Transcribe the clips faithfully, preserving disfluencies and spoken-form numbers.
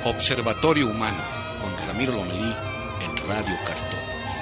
Observatorio Humano, con Ramiro Lomelí en Radio Cartón.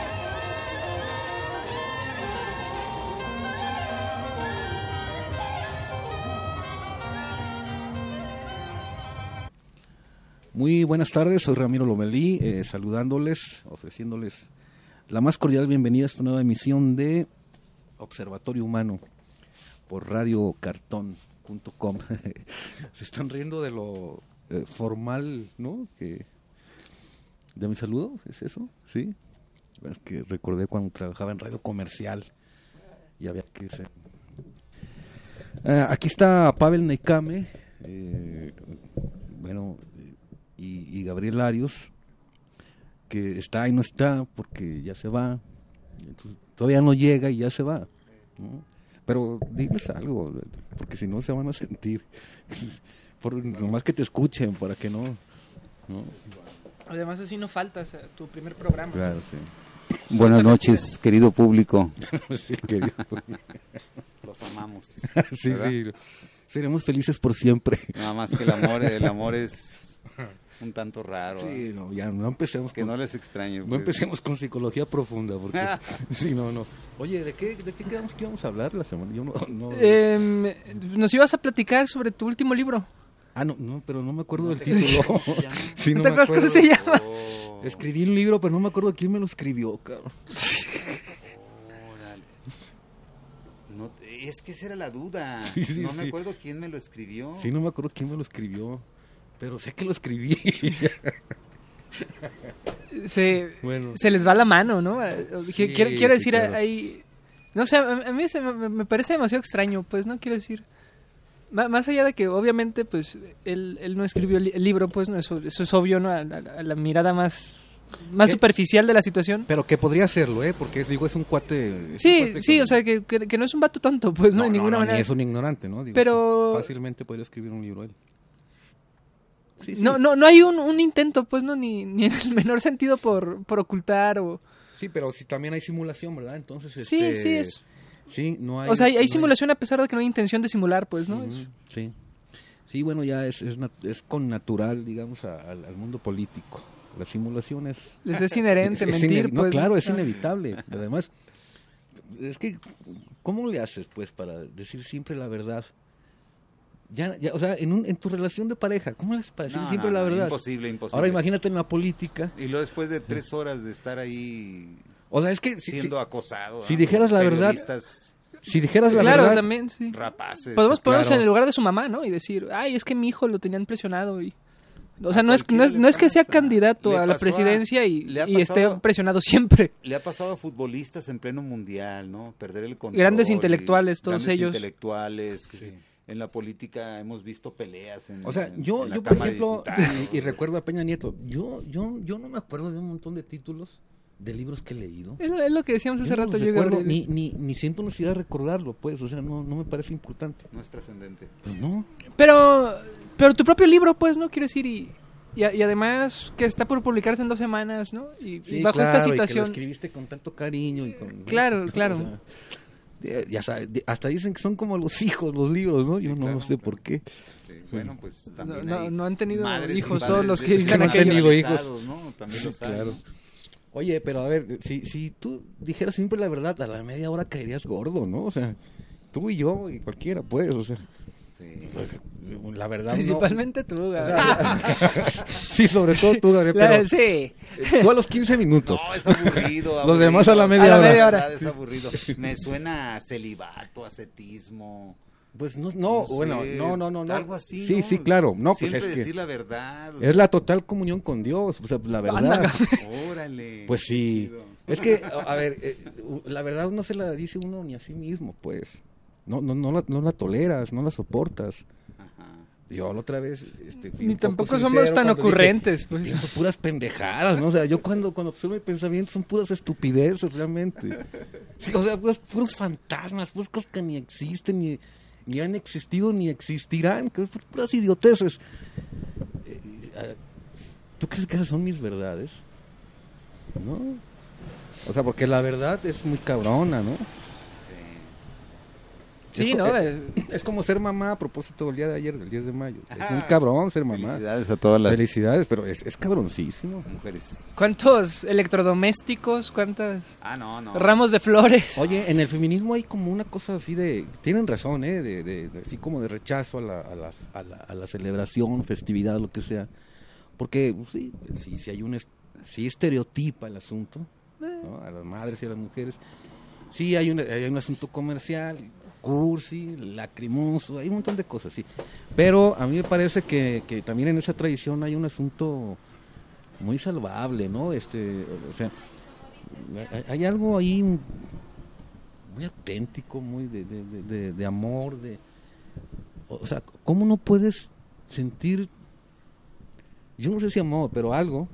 Muy buenas tardes, soy Ramiro Lomelí, eh, saludándoles, ofreciéndoles la más cordial bienvenida a esta nueva emisión de Observatorio Humano por radio cartón punto com. Se están riendo de lo eh, formal, ¿no? Que de mi saludo, ¿es eso? Sí. Es que recordé cuando trabajaba en radio comercial y había que ser. Eh, aquí está Pavel Neikame, eh, bueno, y, y Gabriel Arios, que está y no está porque ya se va. Entonces, todavía no llega y ya se va, ¿no? Pero diles algo, porque si no se van a sentir, por nomás que te escuchen, para que no, ¿no? Además así no faltas a tu primer programa. Claro, sí. Buenas noches, querido público. Sí, querido. Los amamos. Sí, sí, seremos felices por siempre. Nada más que el amor, el amor es un tanto raro. Sí, ¿eh? no, ya no empecemos que con, no les extrañe. no Pues. empecemos con psicología profunda, porque sí, no, no. Oye, ¿de qué, de qué quedamos que íbamos a hablar la semana? Yo no, no. Eh, nos ibas a platicar sobre tu último libro. Ah, no, no, pero no me acuerdo del título. Sí, ¿No no te me acuerdas cómo acuerdo. se llama? Oh, Escribí un libro, pero no me acuerdo quién me lo escribió, cabrón. órale. No, es que esa era la duda. Sí, sí, no me sí. acuerdo quién me lo escribió. Sí, no me acuerdo quién me lo escribió, pero sé que lo escribí. Se, Bueno. se les va la mano, ¿no? Sí, quiero, quiero sí, decir, claro. ahí... No sé, a, a mí se me, me parece demasiado extraño, pues, ¿no? Quiero decir... M- más allá de que, obviamente, pues, él, él no escribió el, li- el libro, pues, no, eso, eso es obvio, ¿no? A, a- a la mirada más, más ¿Qué? superficial de la situación. Pero que podría hacerlo, ¿eh? Porque es, digo, es un cuate... es Sí, un cuate sí, con- o sea, que, que, que no es un vato tonto, pues, ¿no? De ninguna manera. Ni es un ignorante, ¿no? Digo, Pero- sí, fácilmente podría escribir un libro él. Sí, sí. No, no, no hay un, un intento, pues, ¿no? Ni, ni en el menor sentido por, por ocultar o... Sí, pero sí, también hay simulación, ¿verdad? Entonces, Sí, este, sí, es... Sí, no hay... O sea, hay, hay no simulación a pesar de que no hay intención de simular, pues, ¿no? Ujú, Es- sí. Sí, bueno, ya es, es, nat- es con natural, digamos, a- al, al mundo político. La simulación es... les es inherente es- es mentir, ine- no, pues. claro, es Ah. inevitable. Además, es que, ¿cómo le haces, pues, para decir siempre la verdad? Ya, ya, o sea, en, un, en tu relación de pareja, ¿cómo le haces para decir No, siempre no, la no, verdad? imposible, imposible. Ahora imagínate en la política. Y luego después de tres horas de estar ahí O sea, es que si, siendo si- acosado. si ¿no? dijeras la verdad- Periodistas si dijeras la Claro, verdad... también, sí. rapaces. Podemos ponernos claro. en el lugar de su mamá, ¿no? Y decir, ay, es que mi hijo lo tenían presionado y... O sea, A no es, no cualquiera es, le no es que sea pasa. candidato Le a la pasó a- presidencia y, le ha y esté pasado- presionado siempre. Le ha pasado a futbolistas en pleno mundial, ¿no? Perder el control. Grandes y intelectuales, todos grandes ellos. intelectuales. Que Sí. sí. En la política hemos visto peleas en O sea, en- yo, en la yo por Cámara de ejemplo, Diputados. y, y recuerdo a Peña Nieto, yo, yo, yo no me acuerdo de un montón de títulos de libros que he leído. Es, es lo que decíamos hace Yo no rato, los yo y recuerdo, Gabriel. ni, ni, ni siento necesidad de recordarlo, pues, o sea, no, no me parece importante. No es trascendente. Pues no, Pero, pero tu propio libro, pues, ¿no? Quiero decir, y, y, a- y además que está por publicarse en dos semanas, ¿no? Y, y sí, bajo claro, esta y que lo situación... escribiste con tanto cariño y con... ¿no? Claro, claro. O sea, de- ya sabes, de- hasta dicen que son como los hijos los libros, ¿no? Yo Sí, no, claro, no sé claro. por qué. Sí, bueno, pues también no, hay no han tenido madres y hijos padres todos los que de- dicen no han aquello. tenido hijos. radicalizados, ¿no? También Sí, los hay, claro. ¿no? Oye, pero a ver, si, si tú dijeras siempre la verdad, a la media hora caerías gordo, ¿no? O sea, tú y yo y cualquiera, pues, o sea, Sí. la verdad Principalmente tú, no. O Gabriel. sea, sí, sobre todo tú, Gabriel, La- pero sí. tú a los quince minutos. No, es aburrido. Los aburrido. demás a la media A la hora. media La hora. verdad es aburrido. Me suena a celibato, ascetismo. Pues no, no, No bueno, sé, no, no, no, no. algo así, Sí, ¿no? sí, claro. No, pues Siempre es decir que la verdad. o es sea, la total comunión con Dios, o sea, la verdad. Anda. Órale. Pues qué sí. chido. Es que, a a ver, eh, la verdad no se la dice uno ni a sí mismo, pues. No, no, no la, no la toleras, no la soportas. Ajá. Yo la otra vez, este, fui Ni un poco tampoco sincero somos tan cuando dije, ocurrentes, pues. pienso puras pendejadas, ¿no? O sea, yo cuando, cuando observo mi pensamiento son puras estupideces, realmente. Sí, o sea, puros, puros fantasmas, puras cosas que ni existen, ni, ni han existido, ni existirán, que son puras idioteces. Eh, eh, ¿Tú crees que esas son mis verdades? ¿No? O sea, porque la verdad es muy cabrona, ¿no? Sí, es, ¿no? Es, es como ser mamá a propósito del día de ayer, del diez de mayo. Es muy cabrón ser mamá. Felicidades a todas las Felicidades, pero es, es cabroncísimo. mujeres. ¿Cuántos electrodomésticos? ¿Cuántas Ah, no, no. ramos de flores? Oye, en el feminismo hay como una cosa así de... Tienen razón, ¿eh? De, de, de- así como de rechazo a la, a, la, a, la, a la celebración, festividad, lo que sea. Porque, pues, sí, sí, sí hay un... est- Sí estereotipa el asunto, ¿no? A las madres y a las mujeres. Sí hay un, hay un asunto comercial, cursi, lacrimoso, hay un montón de cosas, sí. Pero a mí me parece que, que también en esa tradición hay un asunto muy salvable, ¿no? Este, o sea, hay, hay algo ahí muy auténtico, muy de, de, de, de- de amor, de, o sea, ¿cómo no puedes sentir, yo no sé si amor, pero algo?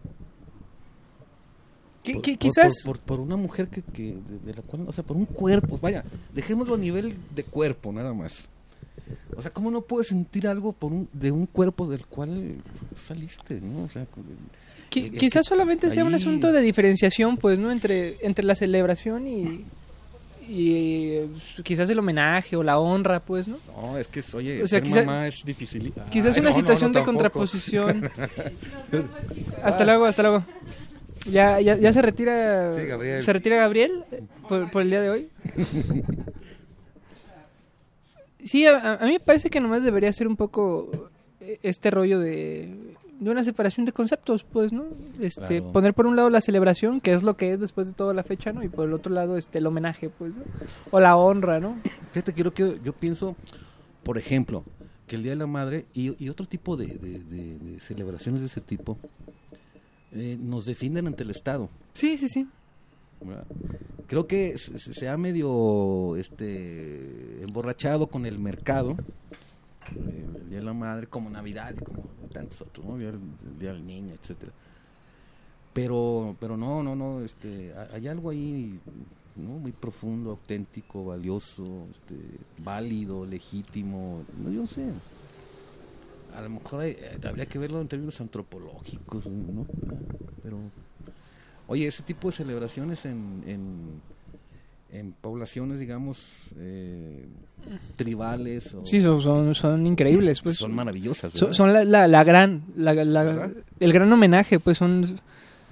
Qui- Por- qui- por- quizás... por, por, por una mujer que, que de, de la cual, o sea, por un cuerpo, vaya, dejémoslo a nivel de cuerpo nada más. O sea, ¿cómo no puedes sentir algo por un, de un cuerpo del cual saliste, ¿no? O sea, con- Qui- eh, quizás que- solamente sea un ahí- asunto de diferenciación, pues, ¿no? Entre, entre la celebración y, y eh, quizás el homenaje o la honra, pues, ¿no? No, es que, oye, O sea, ser quizá- mamá es difícil. Quizás Ay, una no, no, situación no, de tampoco. contraposición. Hasta luego, hasta luego. Ya, ya, ya se retira. Sí, Gabriel. Se retira Gabriel eh, por, por el día de hoy. Sí, a, a mí me parece que nomás debería ser un poco eh, este rollo de, de una separación de conceptos, pues, ¿no? Este, Claro. poner por un lado la celebración, que es lo que es después de toda la fecha, ¿no? Y por el otro lado, este, el homenaje, pues, ¿no? O la honra, ¿no? Fíjate, quiero que yo pienso, por ejemplo, que el Día de la Madre y, y otro tipo de, de- de- de celebraciones de ese tipo eh, nos defienden ante el Estado. Sí, sí, sí. ¿Verdad? Creo que se, se- se ha medio este emborrachado con el mercado, eh, el Día de la Madre, como Navidad y como tantos otros, ¿no? El Día del, el Día del Niño, etcétera. Pero, pero no, no, no, este, ha- hay algo ahí, ¿no? Muy profundo, auténtico, valioso, este, válido, legítimo, no, yo no sé. A lo mejor hay- eh, habría que verlo en términos antropológicos, ¿no? Pero, oye, ese tipo de celebraciones en, en, en poblaciones, digamos, eh, tribales, o- Sí, son, son, son increíbles, pues. son maravillosas, Son, ¿verdad? son la, la, la gran, la, la- ¿Verdad? el gran homenaje, pues son...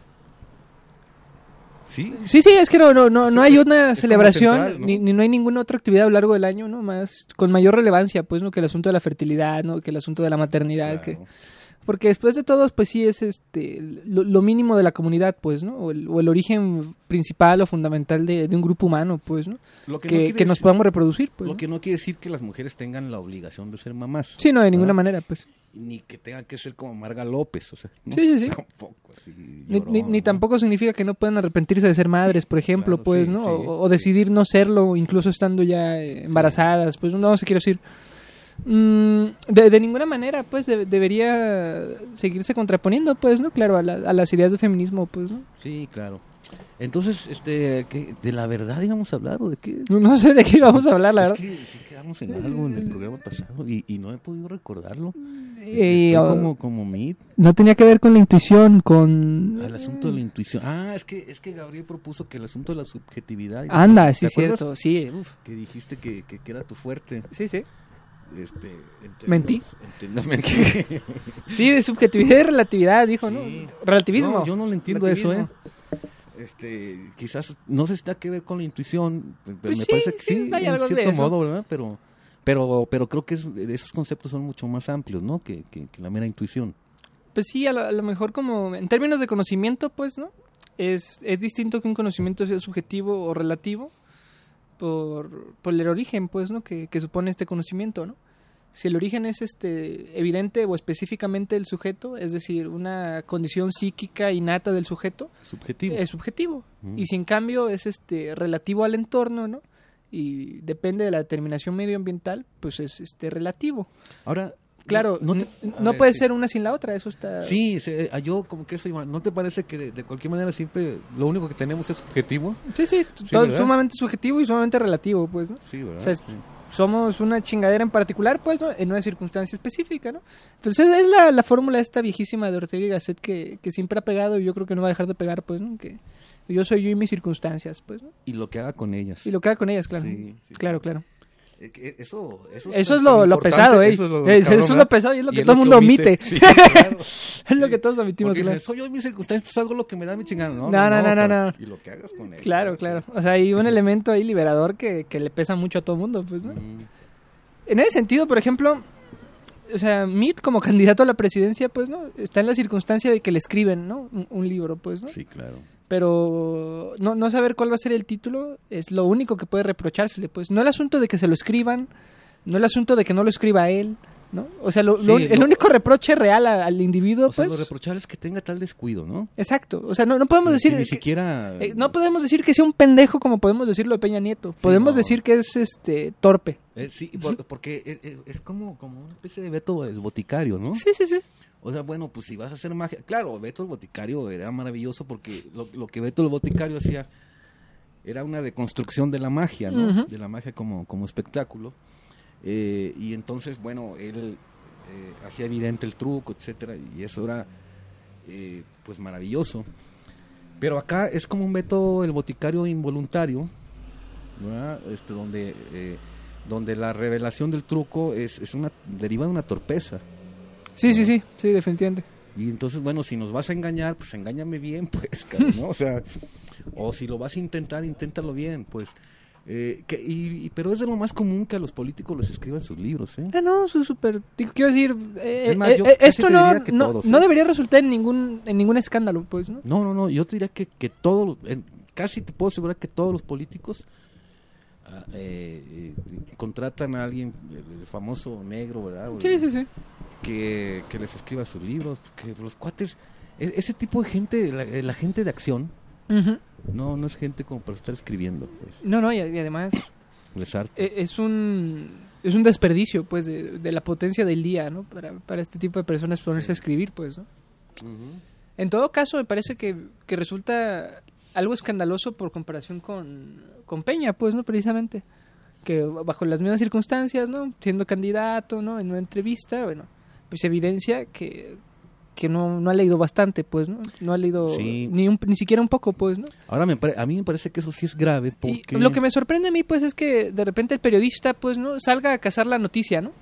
Sí, Sí, sí, es que no, no, no, Sí, no hay es- una es como celebración, central, ¿no? ni, ni no hay ninguna otra actividad a lo largo del año, ¿no? Más, con mayor relevancia, pues, ¿no? Que el asunto de la fertilidad, ¿no? Que el asunto de la maternidad, que... claro. Porque después de todo, pues sí es este lo, lo mínimo de la comunidad, pues, ¿no? O el, o el origen principal o fundamental de, de un grupo humano, pues, ¿no? Lo que, Que, no que, quiere nos decir- podamos reproducir, pues. lo ¿no? que no quiere decir que las mujeres tengan la obligación de ser mamás. Sí, no, de ninguna ¿verdad? manera, pues. Ni que tengan que ser como Marga López, o sea, ¿no? Sí, sí, sí. Tampoco así. Ni, llorón, ni, ni ¿no? tampoco significa que no puedan arrepentirse de ser madres, por ejemplo, Claro, pues, sí, ¿no? sí, o, o sí. decidir no serlo, incluso estando ya eh, embarazadas, pues, no, se quiero decir. Mm, de, de ninguna manera, pues, de- debería seguirse contraponiendo, pues, ¿no? Claro, a, la- a las ideas de feminismo, pues, ¿no? Sí, claro. Entonces, este, ¿qué- ¿de la verdad íbamos a hablar o de qué? No, no sé de qué íbamos a hablar, la Es verdad. que sí quedamos en algo en el programa pasado y, y no he podido recordarlo. Eh, Estoy oh, como, como mid No tenía que ver con la intuición, con... al asunto de la intuición. Ah, es que es que Gabriel propuso que el asunto de la subjetividad. y- Anda, ¿te sí, acuerdas? cierto, sí. uf. Que dijiste que, que, que era tu fuerte. Sí, sí. Este, en términos- Mentí. en términos- mentí. Sí, de subjetividad y relatividad, dijo, Sí. ¿no? Relativismo. No, yo no le entiendo eso, ¿eh? Relativismo. Este, quizás no sé si tenga que ver con la intuición, pero Pues me sí, parece que sí, sí, vaya, en algo de cierto eso. modo, ¿verdad? Pero, pero, pero creo que es- esos conceptos son mucho más amplios, ¿no? Que, que, que la mera intuición. Pues sí, a lo, a lo mejor como en términos de conocimiento, pues, ¿no? Es, es distinto que un conocimiento sea subjetivo o relativo por, por el origen, pues, ¿no? Que, que supone este conocimiento, ¿no? Si el origen es este evidente o específicamente el sujeto, es decir, una condición psíquica innata del sujeto, Subjetivo. es subjetivo. Mm. Y si en cambio es este relativo al entorno, ¿no? Y depende de la determinación medioambiental, pues es este relativo. Ahora, Claro, no, no, te- a no ver, puede sí. ser una sin la otra, eso está... Sí, se- a yo como que eso iba. ¿No te parece que de, de cualquier manera siempre lo único que tenemos es subjetivo? Sí, sí, todo ¿verdad? sumamente subjetivo y sumamente relativo, pues, ¿no? Sí, ¿verdad? O sea, es- Sí. Somos una chingadera en particular, pues, ¿no? En una circunstancia específica, ¿no? Entonces es la, la fórmula esta viejísima de Ortega y Gasset que, que siempre ha pegado y yo creo que no va a dejar de pegar, pues, ¿no? Que yo soy yo y mis circunstancias, pues, ¿no? Y lo que haga con ellas. Y lo que haga con ellas, claro. Sí, sí, claro, sí. claro. Eh, que Eso, eso, Eso tan- es lo, tan lo importante, pesado, ¿eh? Eso es lo, Es, cabrón, eso es ¿verdad? lo pesado y es lo Y que todo el mundo omite. Sí, claro. Es lo que todos omitimos. Porque claro. dices, soy yo en mis circunstancias, hago lo que me da mi chingada. No, No, no, no, no, pero- no. Y lo que hagas con él. Claro, ¿no? claro. O sea, hay un elemento ahí liberador que, que le pesa mucho a todo el mundo, pues, ¿no? Mm, En ese sentido, por ejemplo, o sea, Mitt como candidato a la presidencia, pues, ¿no? Está en la circunstancia de que le escriben, ¿no? Un, un libro, pues, ¿no? Sí, claro. Pero no, no saber cuál va a ser el título es lo único que puede reprochársele, pues. No el asunto de que se lo escriban, no el asunto de que no lo escriba él, ¿no? O sea, lo, Sí, lo- el lo- único reproche real a- al individuo, O sea, pues... lo reprochable es que tenga tal descuido, ¿no? Exacto. O sea, no, no podemos Que decir... ni que- siquiera... eh, no podemos decir que sea un pendejo como podemos decirlo de Peña Nieto. Podemos no. decir que es este torpe. Eh, sí, por- porque es, es- es como, como una especie de Beto el boticario, ¿no? Sí, sí, sí. O sea, bueno, pues si vas a hacer magia... Claro, Beto el boticario era maravilloso porque lo, lo que Beto el boticario hacía era una deconstrucción de la magia, ¿no? Ujú. De la magia como, como espectáculo. Eh, y entonces, bueno, él eh, hacía evidente el truco, etcétera, y eso era, eh, pues, maravilloso. Pero acá es como un Beto el boticario involuntario, ¿verdad? Este, donde, eh, donde la revelación del truco es, es una deriva de una torpeza. Sí, sí, sí. Sí, definitivamente. Y entonces, bueno, si nos vas a engañar, pues engáñame bien, pues, cabrón, ¿no? O sea, o si lo vas a intentar, inténtalo bien, pues. Eh, que, y, y- pero es de lo más común que a los políticos les escriban sus libros, ¿eh? Ah, no, eso es súper... digo, Quiero decir, eh, Es más, eh, yo eh, casi esto te no, diría que no, todos, no ¿eh? debería resultar en ningún, en ningún escándalo, pues, ¿no? No, no, no, yo te diría que, que todos, los- en- casi te puedo asegurar que todos los políticos ah, eh, eh, contratan a alguien, el, el famoso negro, ¿verdad? O Sí, el- sí, sí. Que, que les escriba sus libros, que los cuates, e- ese tipo de gente, la, la gente de acción, Ujú. no, no es gente como para estar escribiendo, pues, No, no, y, y además es arte. eh, es un es un desperdicio, pues, de, de la potencia del día, ¿no? Para, para este tipo de personas ponerse a escribir, pues, ¿no? Ujú. En todo caso, me parece que, que resulta algo escandaloso por comparación con, con Peña, pues, ¿no? Precisamente. Que bajo las mismas circunstancias, ¿no? Siendo candidato, ¿no? En una entrevista, bueno, pues evidencia que, que no, no ha leído bastante, pues, ¿no? No ha leído Sí. ni, un, ni siquiera un poco, pues, ¿no? Ahora me pare- a mí me parece que eso sí es grave porque Y lo que me sorprende a mí, pues, es que de repente el periodista, pues, ¿no? Salga a cazar la noticia, ¿no?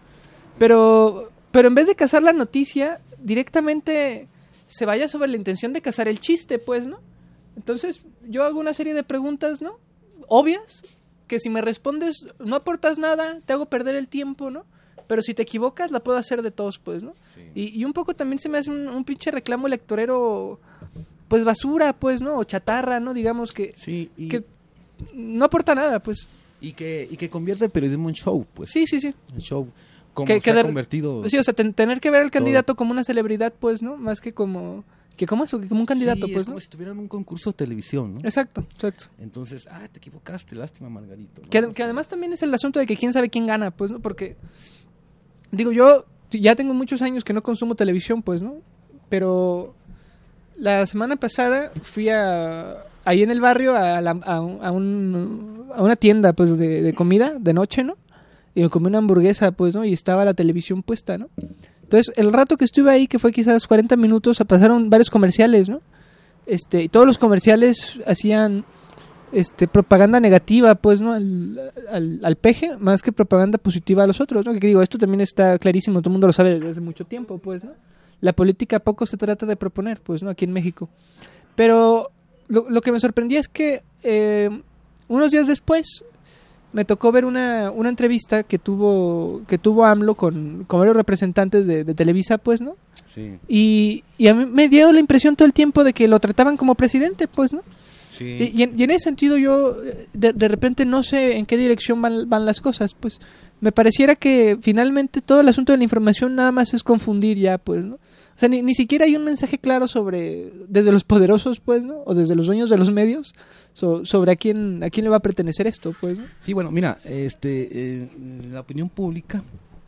Pero, pero en vez de cazar la noticia, directamente se vaya sobre la intención de cazar el chiste, pues, ¿no? Entonces, yo hago una serie de preguntas, ¿no? Obvias, que si me respondes no aportas nada, te hago perder el tiempo, ¿no? Pero si te equivocas, la puedo hacer de todos, pues, ¿no? Sí. Y, y un poco también se me hace un, un pinche reclamo electorero, pues, basura, pues, ¿no? O chatarra, ¿no? Digamos que, sí, y, que no aporta nada, pues. y que y que convierte el periodismo en show, pues, Sí, sí, sí. en show como Que- se que ha de- convertido. Sí, o sea, ten- tener que ver al candidato como una celebridad, pues, ¿no? Más que como... que como eso, que como un candidato, Sí, pues, es como ¿no? si tuvieran un concurso de televisión, ¿no? Exacto, exacto. Entonces, ah, te equivocaste, lástima, Margarito, ¿no? Que, ade- que además también es el asunto de que quién sabe quién gana, pues, ¿no? Porque, digo, yo ya tengo muchos años que no consumo televisión, pues, ¿no? Pero la semana pasada fui a... ahí en el barrio a, la- a, un- a un- a una tienda, pues, de, de comida, de noche, ¿no? Y me comí una hamburguesa, pues, ¿no? Y estaba la televisión puesta, ¿no? Entonces, el rato que estuve ahí, que fue quizás cuarenta minutos, pasaron varios comerciales, ¿no? Este, y todos los comerciales hacían este propaganda negativa, pues, ¿no? Al, al, al peje, más que propaganda positiva a los otros, ¿no? Que digo, esto también está clarísimo, todo el mundo lo sabe desde hace mucho tiempo, pues, ¿no? La política poco se trata de proponer, pues, ¿no? Aquí en México. Pero lo, lo que me sorprendía es que eh, unos días después me tocó ver una, una entrevista que tuvo que tuvo AMLO con, con varios representantes de, de Televisa, pues, ¿no? Sí, Y, y a mí me dio la impresión todo el tiempo de que lo trataban como presidente, pues, ¿no? sí. Y, y en, y en ese sentido yo eh, de, de repente no sé en qué dirección van, van las cosas, pues. Me pareciera que finalmente todo el asunto de la información nada más es confundir ya, pues, ¿no? O sea, ni, ni siquiera hay un mensaje claro sobre, desde los poderosos, pues, ¿no? O desde los dueños de los medios, so- sobre a quién, a quién le va a pertenecer esto, pues, ¿no? Sí, bueno, mira, este, eh, la opinión pública,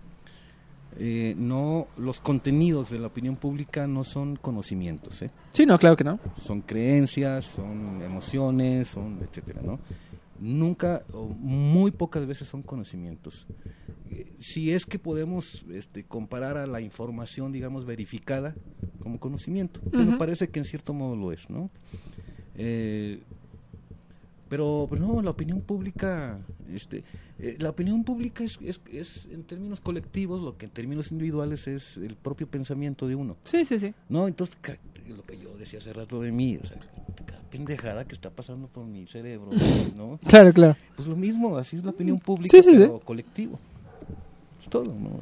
eh, no, los contenidos de la opinión pública no son conocimientos, ¿eh? Sí, no, claro que no. Son creencias, son emociones, son etcétera, ¿no? Nunca o muy pocas veces son conocimientos. Eh, Si es que podemos este, comparar a la información, digamos, verificada como conocimiento, que me Ujú. parece que en cierto modo lo es, ¿no? Eh, Pero, pero no, la opinión pública, este, eh, la opinión pública es, es, es en términos colectivos, lo que en términos individuales es el propio pensamiento de uno. Sí, sí, sí. No, entonces, ca- lo que yo decía hace rato de mí, o sea, cada pendejada que está pasando por mi cerebro, ¿no? Claro, claro. Pues lo mismo, así es la opinión pública, Sí, sí, pero colectivo. Es todo, ¿no?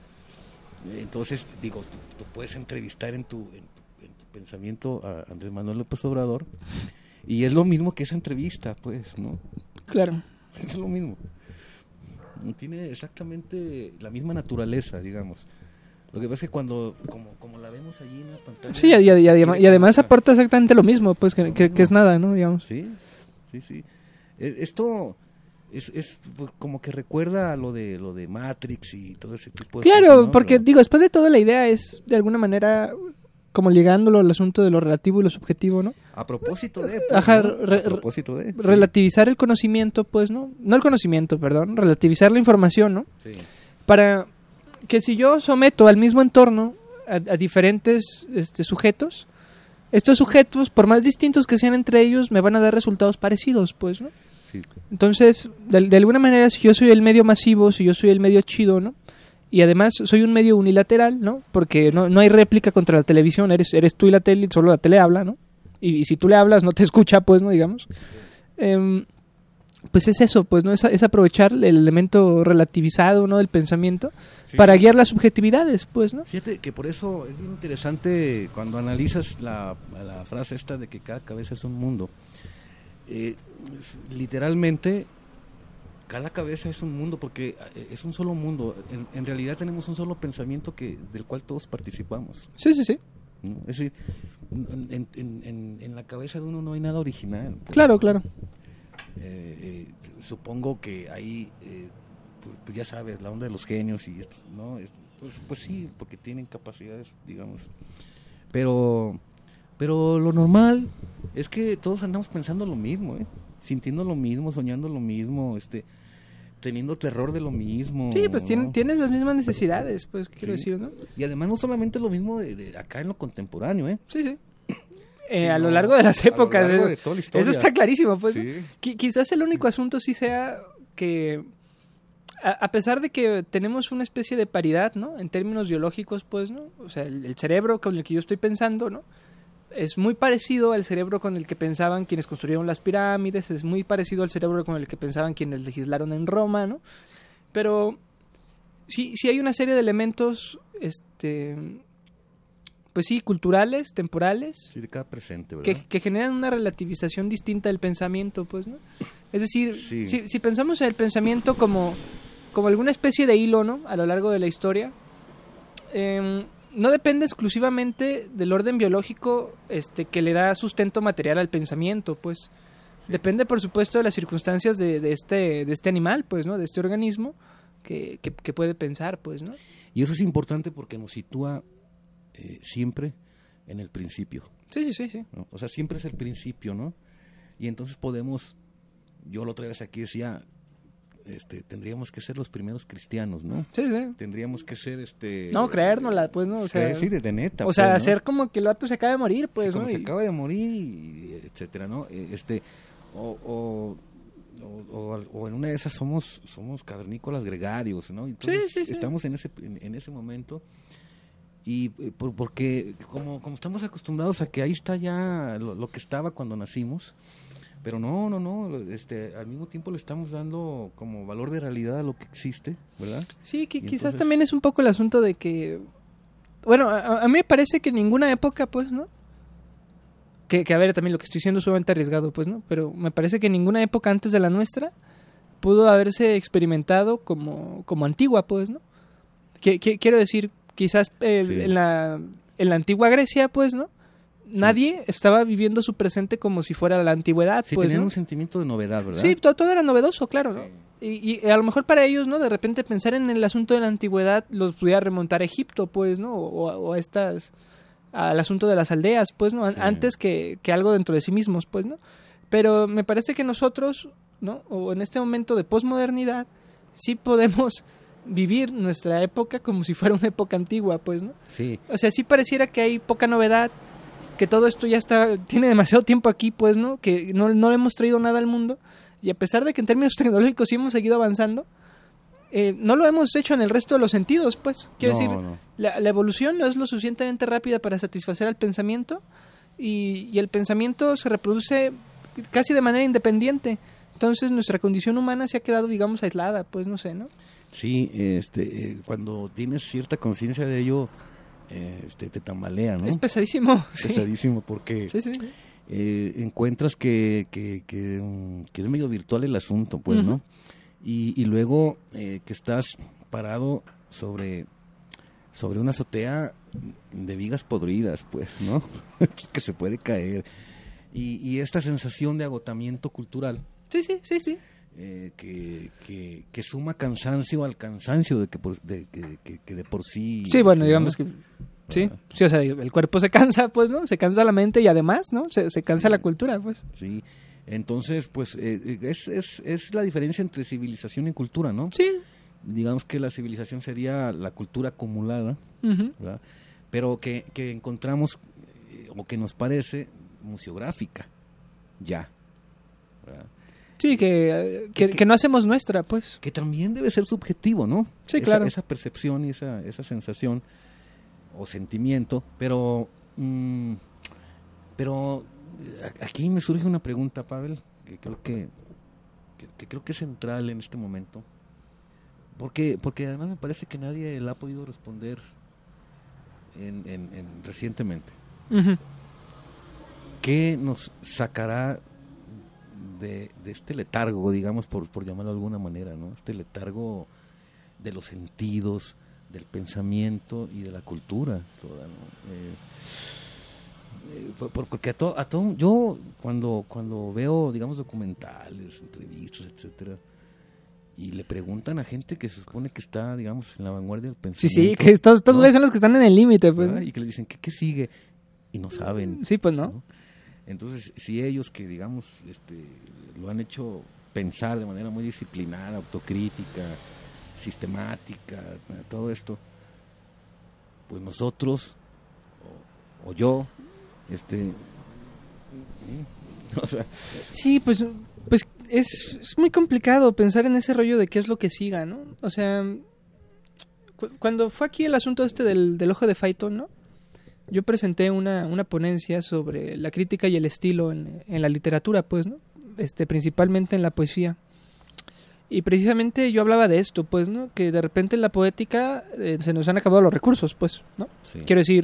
Este, entonces, digo, tú, tú puedes entrevistar en tu, en tu, en tu pensamiento a Andrés Manuel López Obrador, y es lo mismo que esa entrevista, pues, ¿no? Claro. Es lo mismo. Tiene exactamente la misma naturaleza, digamos. Lo que pasa es que cuando, como, como la vemos allí en la pantalla... Sí, y, y, y, además, y además cosa, aporta exactamente lo mismo, pues, que, que, que es nada, ¿no? Digamos. Sí, sí, sí. Eh, Esto es, es como que recuerda a lo de lo de Matrix y todo ese tipo de Claro, cosas, ¿no? porque, Lo- digo, después de todo, la idea es, de alguna manera, como ligándolo al asunto de lo relativo y lo subjetivo, ¿no? A propósito de... pues, Ajá, ¿no? re- A propósito de... sí. Relativizar el conocimiento, pues, ¿no? No el conocimiento, perdón, relativizar la información, ¿no? Sí. Para que si yo someto al mismo entorno a, a diferentes este, sujetos, estos sujetos, por más distintos que sean entre ellos, me van a dar resultados parecidos, pues, ¿no? Sí. Entonces, de, de alguna manera, si yo soy el medio masivo, si yo soy el medio chido, ¿no? Y además soy un medio unilateral, ¿no? Porque no, no hay réplica contra la televisión, eres, eres tú y la tele, y solo la tele habla, ¿no? Y, y si tú le hablas, no te escucha, pues, ¿no? Digamos. Em, pues es eso, pues, ¿no? Es, es aprovechar el elemento relativizado, ¿no? Del pensamiento Sí. para guiar las subjetividades, pues, ¿no? Fíjate que por eso es bien interesante cuando analizas la, la frase esta de que cada cabeza es un mundo. Eh, literalmente, cada cabeza es un mundo porque es un solo mundo. En, en realidad tenemos un solo pensamiento que del cual todos participamos, Sí, sí, sí. ¿no? Es decir, en, en, en, en la cabeza de uno no hay nada original. Pues. Claro, claro. Eh, eh, supongo que ahí, eh, pues, pues ya sabes, la onda de los genios y esto, ¿no? Es- Pues, pues sí, porque tienen capacidades, digamos. Pero, pero lo normal es que todos andamos pensando lo mismo, ¿eh? Sintiendo lo mismo, soñando lo mismo, este, teniendo terror de lo mismo. Sí, pues ¿no? tien- tienes las mismas necesidades, pues, quiero Sí. decir, ¿no? Y además no solamente lo mismo de, de acá en lo contemporáneo, ¿eh? Sí, sí. Eh, Sí, a lo no, largo de las a lo épocas. largo eh, de toda la historia. Eso está clarísimo, pues. ¿no? Sí. Qui- quizás el único asunto sí sea que, a, a pesar de que tenemos una especie de paridad, ¿no? En términos biológicos, pues, ¿no? O sea, el, el cerebro con el que yo estoy pensando, ¿no? Es muy parecido al cerebro con el que pensaban quienes construyeron las pirámides, es muy parecido al cerebro con el que pensaban quienes legislaron en Roma, ¿no? Pero sí, sí hay una serie de elementos, este, pues sí, culturales, temporales, Sí, de cada presente, ¿verdad? que, que generan una relativización distinta del pensamiento, pues, ¿no? Es decir, Sí. si, si pensamos en el pensamiento como, como alguna especie de hilo, ¿no? A lo largo de la historia, eh, no depende exclusivamente del orden biológico este, que le da sustento material al pensamiento, pues. Depende, por supuesto, de las circunstancias de, de, este, de este animal, pues, ¿no? De este organismo que, que, que puede pensar, pues, ¿no? Y eso es importante porque nos sitúa eh, siempre en el principio, Sí, sí, sí, sí. ¿no? O sea, siempre es el principio, ¿no? Y entonces podemos, yo la otra vez aquí decía, este, tendríamos que ser los primeros cristianos, ¿no? Sí, sí. Tendríamos que ser, este... No, creérnosla, pues, ¿no? O sea, sí, de, de neta. o sea, pues, ¿no? hacer como que el vato se acaba de morir, pues, Sí, como ¿no? se Y- acaba de morir, y etcétera, ¿no? Eh, Este, o, o, o, o al- o en una de esas somos somos cavernícolas gregarios, ¿no? Entonces, Sí, sí, sí. estamos en ese en, en ese momento y eh, por, porque como como estamos acostumbrados a que ahí está ya lo, lo que estaba cuando nacimos, pero no, no, no, este, al mismo tiempo le estamos dando como valor de realidad a lo que existe, ¿verdad? Sí, que Y quizás entonces- también es un poco el asunto de que... Bueno, a, a mí me parece que en ninguna época, pues, ¿no? Que, que, a ver, también lo que estoy diciendo es sumamente arriesgado, pues, ¿no? Pero me parece que en ninguna época antes de la nuestra pudo haberse experimentado como, como antigua, pues, ¿no? Que, que- quiero decir, quizás eh, Sí. en, la, en la antigua Grecia, pues, ¿no? Nadie estaba viviendo su presente como si fuera la antigüedad, Sí, pues, tenían ¿no? un sentimiento de novedad, ¿verdad? Sí, todo, todo era novedoso, claro, ¿no? Sí. Y, y a lo mejor para ellos, ¿no? De repente pensar en el asunto de la antigüedad los pudiera remontar a Egipto, pues, ¿no? O, o a estas... al asunto de las aldeas, pues, ¿no? An- Sí. Antes que, que algo dentro de sí mismos, pues, ¿no? Pero me parece que nosotros, ¿no? O en este momento de posmodernidad, sí podemos vivir nuestra época como si fuera una época antigua, pues, ¿no? Sí. O sea, sí pareciera que hay poca novedad, que todo esto ya está, tiene demasiado tiempo aquí, pues, ¿no? Que no, no hemos traído nada al mundo, y a pesar de que en términos tecnológicos sí hemos seguido avanzando, eh, no lo hemos hecho en el resto de los sentidos, pues. Quiero No, decir, no. La, la evolución no es lo suficientemente rápida para satisfacer al pensamiento, y, y el pensamiento se reproduce casi de manera independiente. Entonces nuestra condición humana se ha quedado, digamos, aislada, pues, no sé, ¿no? Sí, este, eh, cuando tienes cierta conciencia de ello, eh, este, te tambalea, ¿no? Es pesadísimo. Es sí. pesadísimo porque Sí, sí. eh, encuentras que, que, que, mm, que es medio virtual el asunto, pues, Ujú. ¿no? Y, y luego eh, que estás parado sobre, sobre una azotea de vigas podridas, pues, ¿no? Que se puede caer. Y, y esta sensación de agotamiento cultural, Sí, sí, sí, sí. eh, que, que, que suma cansancio al cansancio de que, por, de, que, que, que de por sí... Sí, bueno, ¿no? digamos que sí, sí, o sea, el cuerpo se cansa, pues, ¿no? Se cansa la mente y además, ¿no? Se, se cansa Sí. la cultura, pues. Sí, entonces, pues, eh, es, es, es la diferencia entre civilización y cultura, ¿no? Sí. Digamos que la civilización sería la cultura acumulada, Ujú. ¿verdad? Pero que, que encontramos, eh, o que nos parece, museográfica, ya, ¿verdad? Sí, que, eh, que, que no hacemos nuestra, pues. Que también debe ser subjetivo, ¿no? Sí, esa, claro. Esa percepción y esa, esa sensación o sentimiento, pero mm, pero eh, aquí me surge una pregunta, Pavel, que creo que, que, que creo que es central en este momento, porque porque además me parece que nadie la ha podido responder en, en, en recientemente. Ujú. ¿Qué nos sacará de, de este letargo, digamos, por, por llamarlo de alguna manera, ¿no? Este letargo de los sentidos, del pensamiento y de la cultura toda, ¿no? Eh, eh, por- porque a todo, a todo, yo cuando, cuando veo, digamos, documentales, entrevistas, etcétera, y le preguntan a gente que se supone que está, digamos, en la vanguardia del Sí, pensamiento. sí, que estos, estos ¿no? güeyes son los que están en el límite, pues. ¿verdad? Y que le dicen, ¿qué, qué sigue? Y no saben. Sí, pues, ¿no? ¿no? Entonces, si ellos que, digamos, este, lo han hecho pensar de manera muy disciplinada, autocrítica, sistemática, todo esto, pues nosotros, o, o yo, este, o sea, Sí, pues, pues es, es muy complicado pensar en ese rollo de qué es lo que siga, ¿no? O sea, cu- cuando fue aquí el asunto este del, del ojo de Phaeton, ¿no? Yo presenté una, una ponencia sobre la crítica y el estilo en, en la literatura, pues, ¿no? Este, principalmente en la poesía. Y precisamente yo hablaba de esto, pues, ¿no? Que de repente en la poética eh, se nos han acabado los recursos, pues, ¿no? sí. Quiero decir,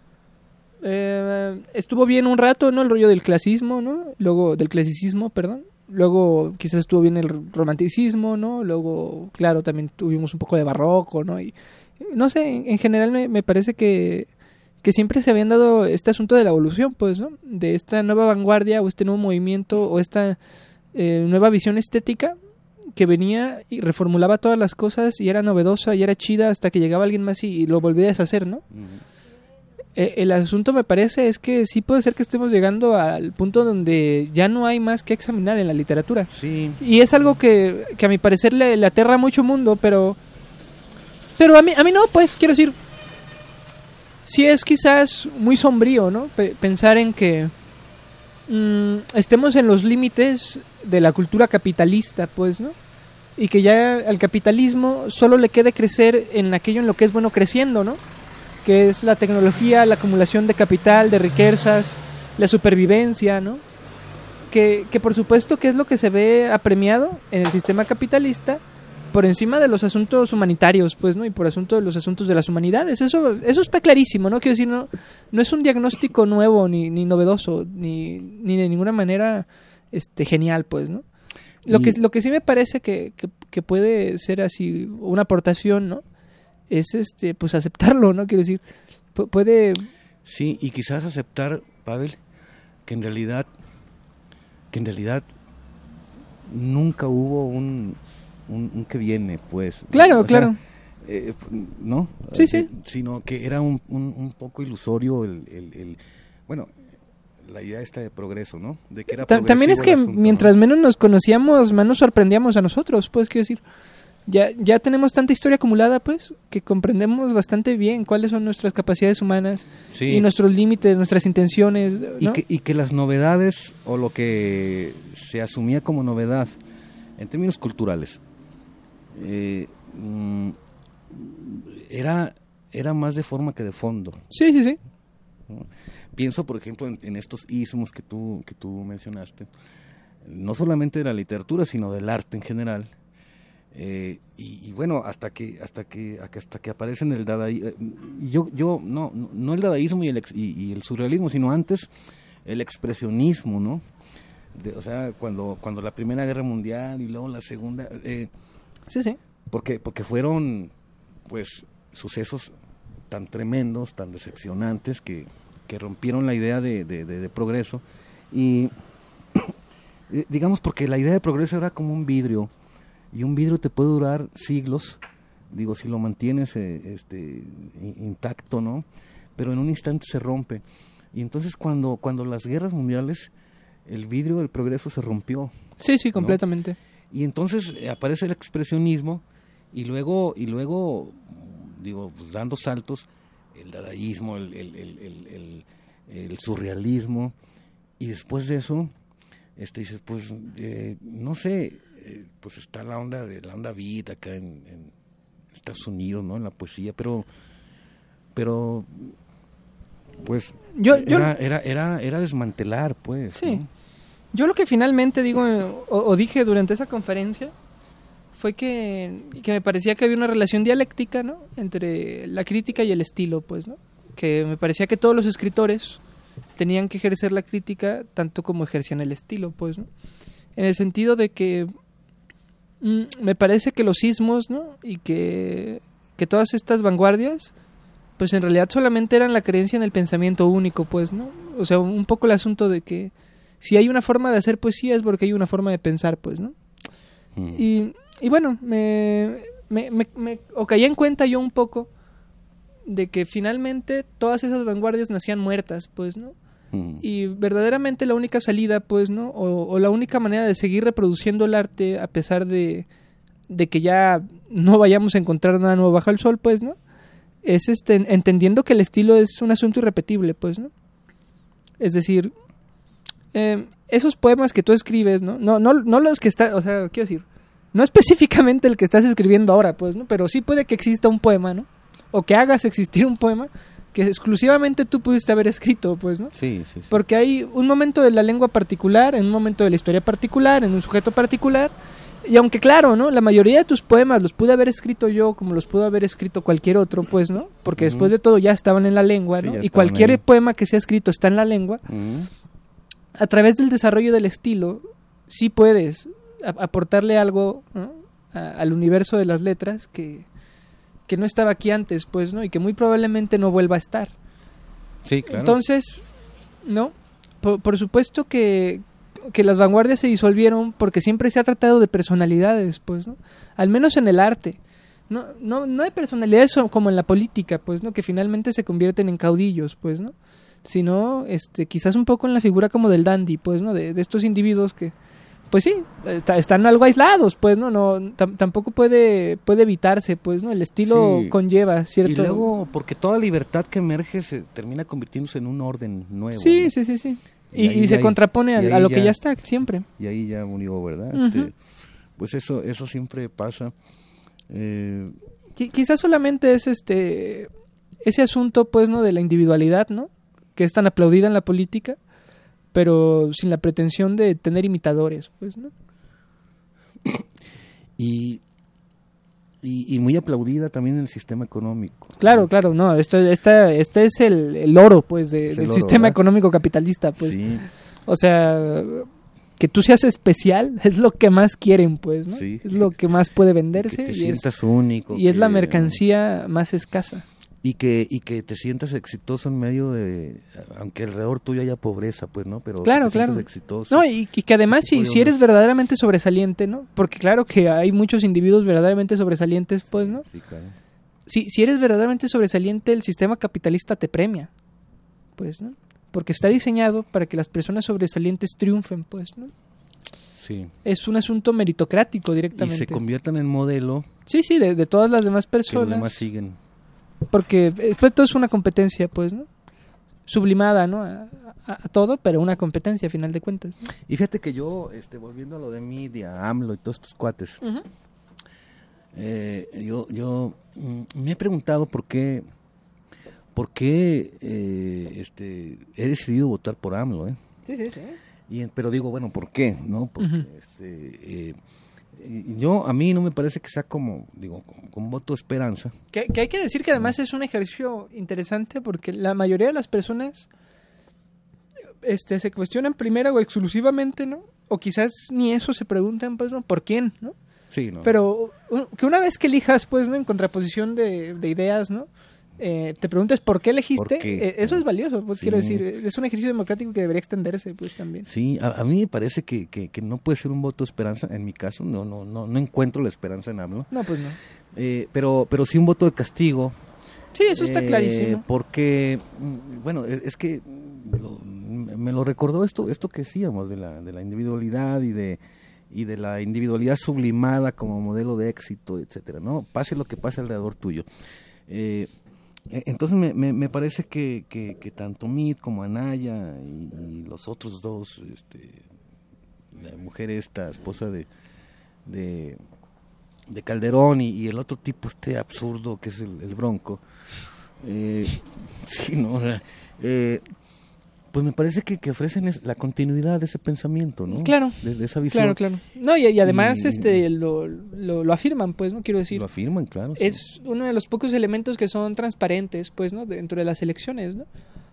eh, estuvo bien un rato, ¿no? El rollo del clasismo, ¿no? Luego, del clasicismo, perdón. Luego quizás estuvo bien el romanticismo, ¿no? Luego, claro, también tuvimos un poco de barroco, ¿no? Y no sé, en, en general me, me parece que, que siempre se habían dado este asunto de la evolución, pues, ¿no? De esta nueva vanguardia o este nuevo movimiento o esta eh, nueva visión estética que venía y reformulaba todas las cosas y era novedosa y era chida hasta que llegaba alguien más y, y lo volvía a deshacer, ¿no? Ujú. Eh, el asunto me parece es que sí puede ser que estemos llegando al punto donde ya no hay más que examinar en la literatura. Sí, Y es algo que, que a mi parecer le, le aterra mucho mundo, pero pero a mí, a mí no, pues, quiero decir, sí es quizás muy sombrío, ¿no? Pe- pensar en que mm, estemos en los límites de la cultura capitalista, pues, ¿no? Y que ya al capitalismo solo le quede crecer en aquello en lo que es bueno creciendo, ¿no? Que es la tecnología, la acumulación de capital, de riquezas, la supervivencia, ¿no? Que, que por supuesto que es lo que se ve apremiado en el sistema capitalista por encima de los asuntos humanitarios, pues, ¿no? Y por asunto de los asuntos de las humanidades. Eso eso está clarísimo, ¿no? Quiero decir, no, no es un diagnóstico nuevo, ni, ni novedoso, ni, ni de ninguna manera este genial, pues, ¿no? Lo Y- que, lo que sí me parece que, que, que puede ser así una aportación, ¿no? Es este, pues aceptarlo, ¿no? Quiero decir, pu- puede... sí, y quizás aceptar, Pavel, que en realidad, que en realidad nunca hubo un, un, un que viene, pues. Claro, O sea, claro. eh, ¿no? Sí, Eh, sí. Sino que era un, un, un poco ilusorio el, el, el- bueno, la idea esta de progreso, ¿no? De que era Ta- También es que progresivo el asunto, mientras ¿no? menos nos conocíamos, más nos sorprendíamos a nosotros, pues, quiero decir. ya, ya tenemos tanta historia acumulada, pues, que comprendemos bastante bien cuáles son nuestras capacidades humanas Sí. y nuestros límites, nuestras intenciones, ¿no? Y que, y que las novedades, o lo que se asumía como novedad, en términos culturales, eh, mm, era, era más de forma que de fondo. Sí, sí, sí. ¿No? Pienso, por ejemplo, en, en estos ismos que tú, que tú mencionaste, no solamente de la literatura, sino del arte en general. Eh, y, y bueno, hasta que hasta que hasta que aparecen el dadaísmo, yo yo no no el dadaísmo y el ex, y, y el surrealismo, sino antes el expresionismo, ¿no? De, o sea, cuando cuando la Primera Guerra Mundial y luego la Segunda, eh, Sí, sí. porque porque fueron pues sucesos tan tremendos, tan decepcionantes que, que rompieron la idea de, de, de, de progreso y digamos porque la idea de progreso era como un vidrio. Y un vidrio te puede durar siglos, digo, si lo mantienes eh, este, intacto, ¿no? Pero en un instante se rompe. Y entonces cuando, cuando las guerras mundiales, el vidrio del progreso se rompió. Sí, sí, ¿no? completamente. Y entonces eh, aparece el expresionismo y luego, y luego digo, pues dando saltos, el dadaísmo, el, el, el, el, el, el surrealismo. Y después de eso, este dices, pues, eh, no sé... pues está la onda de la onda beat acá en, en Estados Unidos, ¿no? En la poesía, pero pero pues Yo- yo- era, era era era desmantelar, pues. Sí. ¿no? Yo lo que finalmente digo o, o dije durante esa conferencia fue que, que me parecía que había una relación dialéctica, ¿no? Entre la crítica y el estilo, pues, ¿no? Que me parecía que todos los escritores tenían que ejercer la crítica tanto como ejercían el estilo, pues, ¿no? En el sentido de que mm, me parece que los sismos, ¿no? Y que, que todas estas vanguardias, pues en realidad solamente eran la creencia en el pensamiento único, pues, ¿no? O sea, un poco el asunto de que si hay una forma de hacer poesía es porque hay una forma de pensar, pues, ¿no? Mm. Y, y bueno, me, me, me, me o caía en cuenta yo un poco de que finalmente todas esas vanguardias nacían muertas, pues, ¿no? Mm. Y verdaderamente la única salida, pues, ¿no? O, o la única manera de seguir reproduciendo el arte a pesar de, de que ya no vayamos a encontrar nada nuevo bajo el sol, pues, ¿no? Es este, entendiendo que el estilo es un asunto irrepetible, pues, ¿no? Es decir, eh, esos poemas que tú escribes, ¿no? No, no, no los que están, o sea, quiero decir, no específicamente el que estás escribiendo ahora, pues, ¿no? Pero sí puede que exista un poema, ¿no? O que hagas existir un poema que exclusivamente tú pudiste haber escrito, pues, ¿no? Sí, sí, sí. Porque hay un momento de la lengua particular, en un momento de la historia particular, en un sujeto particular, y aunque claro, ¿no? La mayoría de tus poemas los pude haber escrito yo como los pudo haber escrito cualquier otro, pues, ¿no? Porque Ujú. después de todo ya estaban en la lengua, Sí, ¿no? ya Y estaban cualquier ahí. poema que sea escrito está en la lengua. Mm. A través del desarrollo del estilo, sí puedes a- aportarle algo, ¿no? a- al universo de las letras que, que no estaba aquí antes, pues, ¿no? Y que muy probablemente no vuelva a estar. Sí, claro. Entonces, ¿no? Por, por supuesto que, que las vanguardias se disolvieron porque siempre se ha tratado de personalidades, pues, ¿no? Al menos en el arte. No, no, no hay personalidades so- como en la política, pues, ¿no? Que finalmente se convierten en caudillos, pues, ¿no? Sino, este, quizás un poco en la figura como del dandy, pues, ¿no? De, de estos individuos que, pues sí, está- están algo aislados, pues, ¿no? No, tam- tampoco puede, puede evitarse, pues, ¿no? El estilo Sí. conlleva cierto... Y luego, porque toda libertad que emerge se termina convirtiéndose en un orden nuevo. Sí, ¿no? sí, sí, sí. Y Y, ahí- y se ahí- contrapone y a, ahí a lo que ya- ya está siempre. Y ahí ya murió, ¿verdad? Ujú. Este, pues eso, eso siempre pasa. Eh, Qui- quizás solamente es este ese asunto, pues, ¿no? De la individualidad, ¿no? Que es tan aplaudida en la política, pero sin la pretensión de tener imitadores, pues, ¿no? y, y, y muy aplaudida también en el sistema económico. Claro, claro, no, esto esta este es el, el oro, pues, de- Es del el oro, sistema ¿verdad? económico capitalista, pues. Sí, O sea, que tú seas especial es lo que más quieren, pues, ¿no? Sí. Es lo que más puede y venderse que te y, es, sientas único. y es la que- mercancía más escasa. Y que, y que te sientas exitoso en medio de, aunque alrededor tuyo haya pobreza, pues, ¿no? Pero Claro, que te sientas claro. exitoso. No, y, y que además Ese si, tipo de si eres ondas. verdaderamente sobresaliente, ¿no? Porque claro que hay muchos individuos verdaderamente sobresalientes, pues, ¿no? Sí, claro. Si, si eres verdaderamente sobresaliente, el sistema capitalista te premia, pues, ¿no? Porque está diseñado para que las personas sobresalientes triunfen, pues, ¿no? Sí. Es un asunto meritocrático directamente. Y se conviertan en modelo. Sí, sí, de, de todas las demás personas. Que los demás siguen. Porque después todo es una competencia, pues, ¿no? Sublimada, ¿no? A, a, a todo, pero una competencia a final de cuentas, ¿no? Y fíjate que yo, este, volviendo a lo de Media, AMLO y todos estos cuates, uh-huh. eh, yo, yo mm, me he preguntado por qué, por qué, eh, este, he decidido votar por AMLO, ¿eh? Sí, sí, sí. Y, pero digo, bueno, ¿por qué? ¿No? Porque, uh-huh. este, eh, yo, a mí no me parece que sea como, digo, con, con voto de esperanza. Que, que hay que decir que además es un ejercicio interesante porque la mayoría de las personas este, se cuestionan primero o exclusivamente, ¿no? O quizás ni eso se preguntan, pues, ¿no? ¿Por quién, no? Sí, ¿no? Pero que una vez que elijas, pues, ¿no? En contraposición de, de ideas, ¿no? Eh, te preguntas por qué elegiste, ¿Por qué? Eh, eso es valioso, pues, Sí. quiero decir, es un ejercicio democrático que debería extenderse, pues, también. Sí, a, a mí me parece que, que, que no puede ser un voto de esperanza, en mi caso, no no no no encuentro la esperanza en AMLO. No, pues no. Eh, pero, pero sí un voto de castigo. Sí, eso está eh, clarísimo. Porque, bueno, es que lo, me lo recordó esto esto que decíamos de la, de la individualidad y de y de la individualidad sublimada como modelo de éxito, etcétera, ¿no? Pase lo que pase alrededor tuyo. Eh, Entonces me, me, me parece que, que, que tanto Meade como Anaya y, y los otros dos, este, la mujer esta, esposa de de, de Calderón y, y el otro tipo este absurdo que es el, el Bronco, eh, sí, no, eh, pues me parece que, que ofrecen es la continuidad de ese pensamiento, ¿no? Claro, de, de esa visión. claro, claro. No, y, y además Y- este lo, lo, lo afirman, pues, ¿no? Quiero decir, Lo afirman, claro. sí. es uno de los pocos elementos que son transparentes, pues, ¿no? Dentro de las elecciones, ¿no?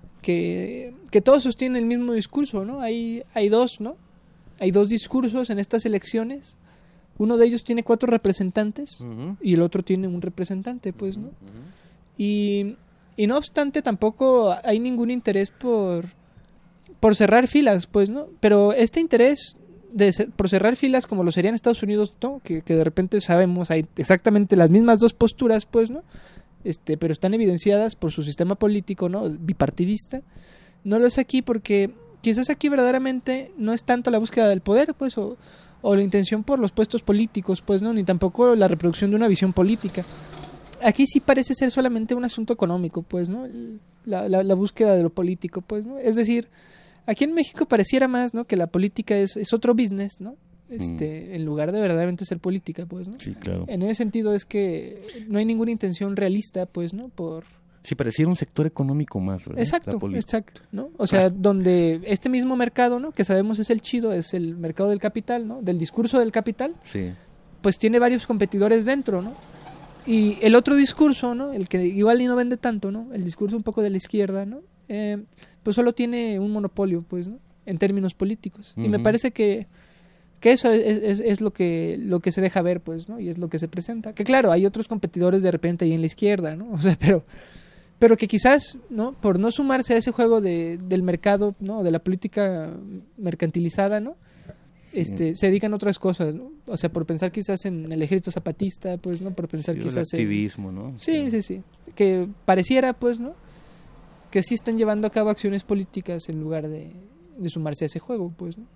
Que, que todos sostienen el mismo discurso, ¿no? Hay, hay dos, ¿no? Hay dos discursos en estas elecciones. Uno de ellos tiene cuatro representantes Ujú. y el otro tiene un representante, pues, ¿no? Ujú. Y, y no obstante tampoco hay ningún interés por, por cerrar filas, pues, ¿no? Pero este interés de ce- por cerrar filas como lo sería en Estados Unidos, ¿no? Que, que de repente sabemos hay exactamente las mismas dos posturas, pues, ¿no? Este, pero están evidenciadas por su sistema político, ¿no? Bipartidista. No lo es aquí porque quizás aquí verdaderamente no es tanto la búsqueda del poder, pues, o, o la intención por los puestos políticos, pues, ¿no? Ni tampoco la reproducción de una visión política. Aquí sí parece ser solamente un asunto económico, pues, ¿no? La, la, la búsqueda de lo político, pues, ¿no? Es decir, aquí en México pareciera más, ¿no? Que la política es, es otro business, ¿no? Este, mm. En lugar de verdaderamente ser política, pues, ¿no? Sí, claro. En ese sentido es que no hay ninguna intención realista, pues, ¿no? Por... Sí, pareciera un sector económico más, ¿verdad? Exacto, La exacto, ¿no? O sea, Ah. donde este mismo mercado, ¿no? Que sabemos es el chido, es el mercado del capital, ¿no? Del discurso del capital, Sí. pues tiene varios competidores dentro, ¿no? Y el otro discurso, ¿no? El que igual y no vende tanto, ¿no? El discurso un poco de la izquierda, ¿no? Eh, pues solo tiene un monopolio, pues, ¿no? En términos políticos. Uh-huh. Y me parece que, que eso es, es, es lo que lo que se deja ver, pues, ¿no? Y es lo que se presenta. Que claro, hay otros competidores de repente ahí en la izquierda, ¿no? O sea, pero pero que quizás, ¿no? Por no sumarse a ese juego de, del mercado, ¿no? De la política mercantilizada, ¿no? Este, se dedican a otras cosas, ¿no? O sea, por pensar quizás en el ejército zapatista, pues, ¿no? Por pensar Sí, quizás el activismo, en... ¿no? Sí, sí, sí. Que pareciera, pues, ¿no? Que sí están llevando a cabo acciones políticas en lugar de, de sumarse a ese juego, pues, ¿no?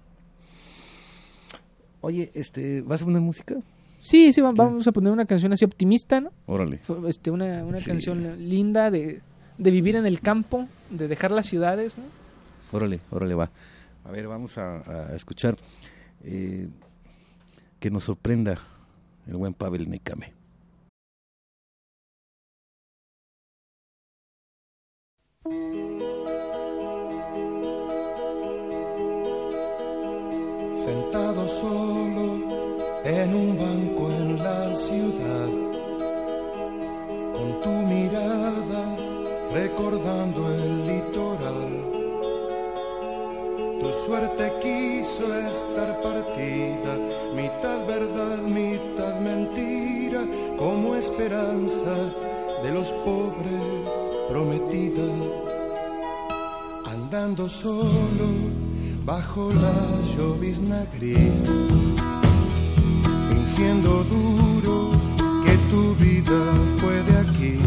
Oye, este, ¿vas a poner música? Sí, sí, vamos a poner una canción así optimista, ¿no? Órale. Este, una una Sí. canción linda de, de vivir en el campo, de dejar las ciudades, ¿no? Órale, órale, va. A ver, vamos a, a escuchar eh, que nos sorprenda el buen Pavel Nekame. Sentado solo en un banco en la ciudad, con tu mirada recordando el litoral. Tu suerte quiso estar partida, mitad verdad, mitad mentira, como esperanza de los pobres prometida. Andando solo bajo la llovizna gris, fingiendo duro que tu vida fue de aquí.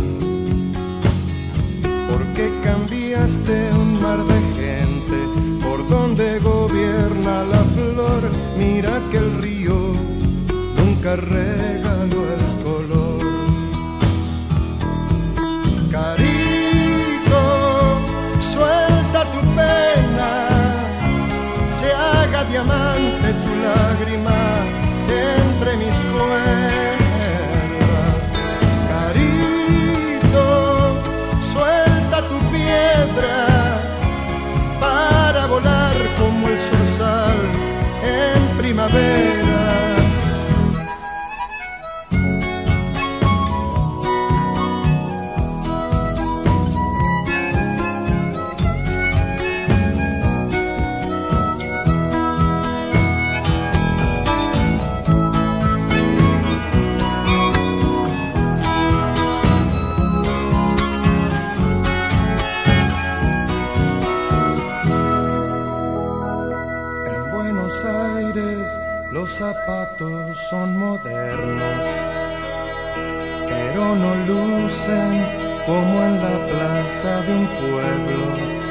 Porque cambiaste un mar de gente por donde gobierna la flor. Mira nunca regaló el color. Carito, suelta tu pena, se haga diamante tu lágrima entre mis cuerdas. Carito, suelta tu piedra para volar como el zorzal en primavera. Los zapatos son modernos, pero no lucen como en la plaza de un pueblo.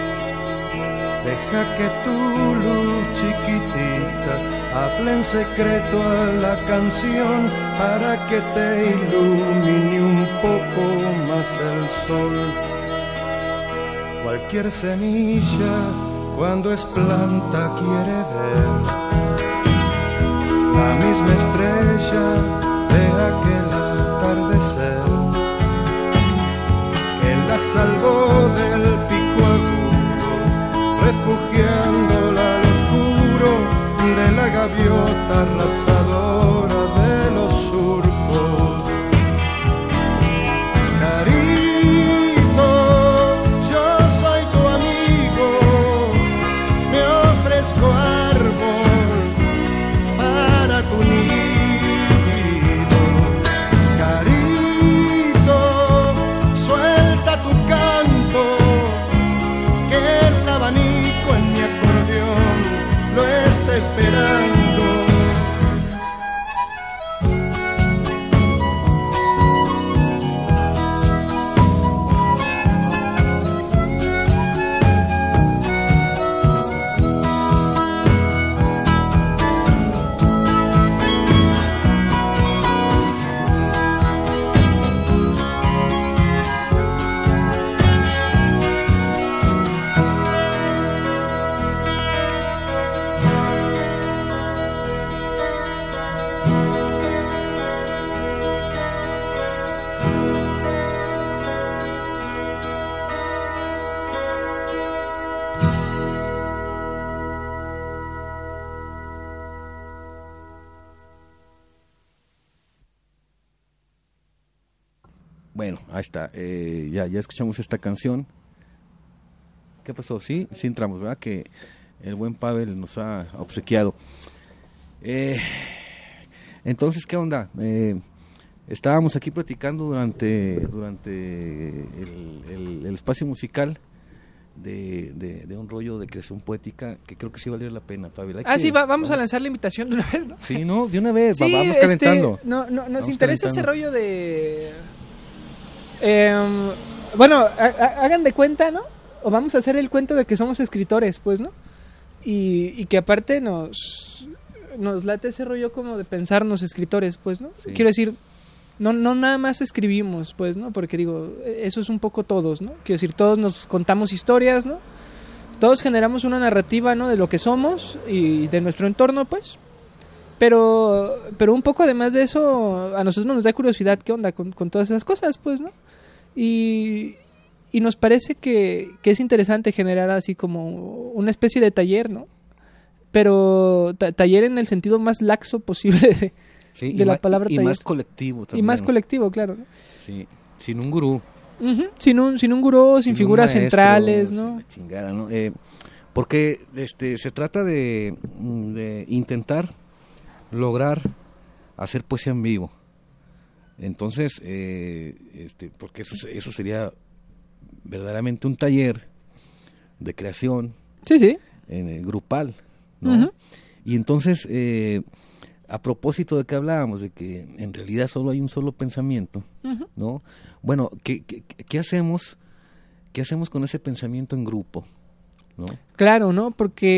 Deja que tu luz chiquitita hable en secreto a la canción para que te ilumine un poco más el sol. Cualquier semilla cuando es planta quiere ver la misma estrella de aquel atardecer que la salvó del pico agudo, refugiándola al oscuro de la gaviota arrasadora de los surcos. Carito, yo soy tu amigo, me ofrezco árbol tu nido. Carito, suelta tu canto, que el abanico en mi acordeón lo está esperando. Bueno, ahí está, eh, ya, ya escuchamos esta canción. ¿Qué pasó? Sí, sí entramos, ¿verdad? Que el buen Pavel nos ha obsequiado. Eh, entonces, ¿qué onda? Eh, estábamos aquí platicando durante durante el, el, el espacio musical de, de, de un rollo de creación poética que creo que sí valió la pena, Pavel. Hay ah, que, sí, va, vamos, vamos a lanzar la invitación de una vez, ¿no? Sí, ¿no? De una vez, sí, va, vamos este, calentando. No, no, nos vamos interesa calentando. ese rollo de... Eh, bueno, a, a, hagan de cuenta, ¿no? O vamos a hacer el cuento de que somos escritores, pues, ¿no? Y, y que aparte nos nos late ese rollo como de pensarnos escritores, pues, ¿no? Sí. Quiero decir, no no nada más escribimos, pues, ¿no? Porque digo, eso es un poco todos, ¿no? Quiero decir, todos nos contamos historias, ¿no? Todos generamos una narrativa, ¿no? De lo que somos y de nuestro entorno, pues. Pero pero un poco además de eso, a nosotros nos da curiosidad qué onda con, con todas esas cosas, pues, ¿no? Y, y nos parece que, que es interesante generar así como una especie de taller, ¿no? Pero ta- taller en el sentido más laxo posible de, Sí, de y la ma- palabra y, y taller. más colectivo también. Y más colectivo, claro, ¿no? Sí, sin un gurú. Uh-huh. Sin un sin un gurú, sin, sin figuras un maestro, centrales, sin ¿no? la chingada, ¿no? Eh, porque este se trata de, de intentar lograr hacer poesía en vivo. Entonces, eh, este, porque eso eso sería verdaderamente un taller de creación Sí, sí. eh, grupal, ¿no? Uh-huh. Y entonces, eh, a propósito de que hablábamos, de que en realidad solo hay un solo pensamiento, Uh-huh. ¿no? Bueno, ¿qué, qué, qué hacemos? ¿Qué hacemos con ese pensamiento en grupo? ¿No? Claro, ¿no? Porque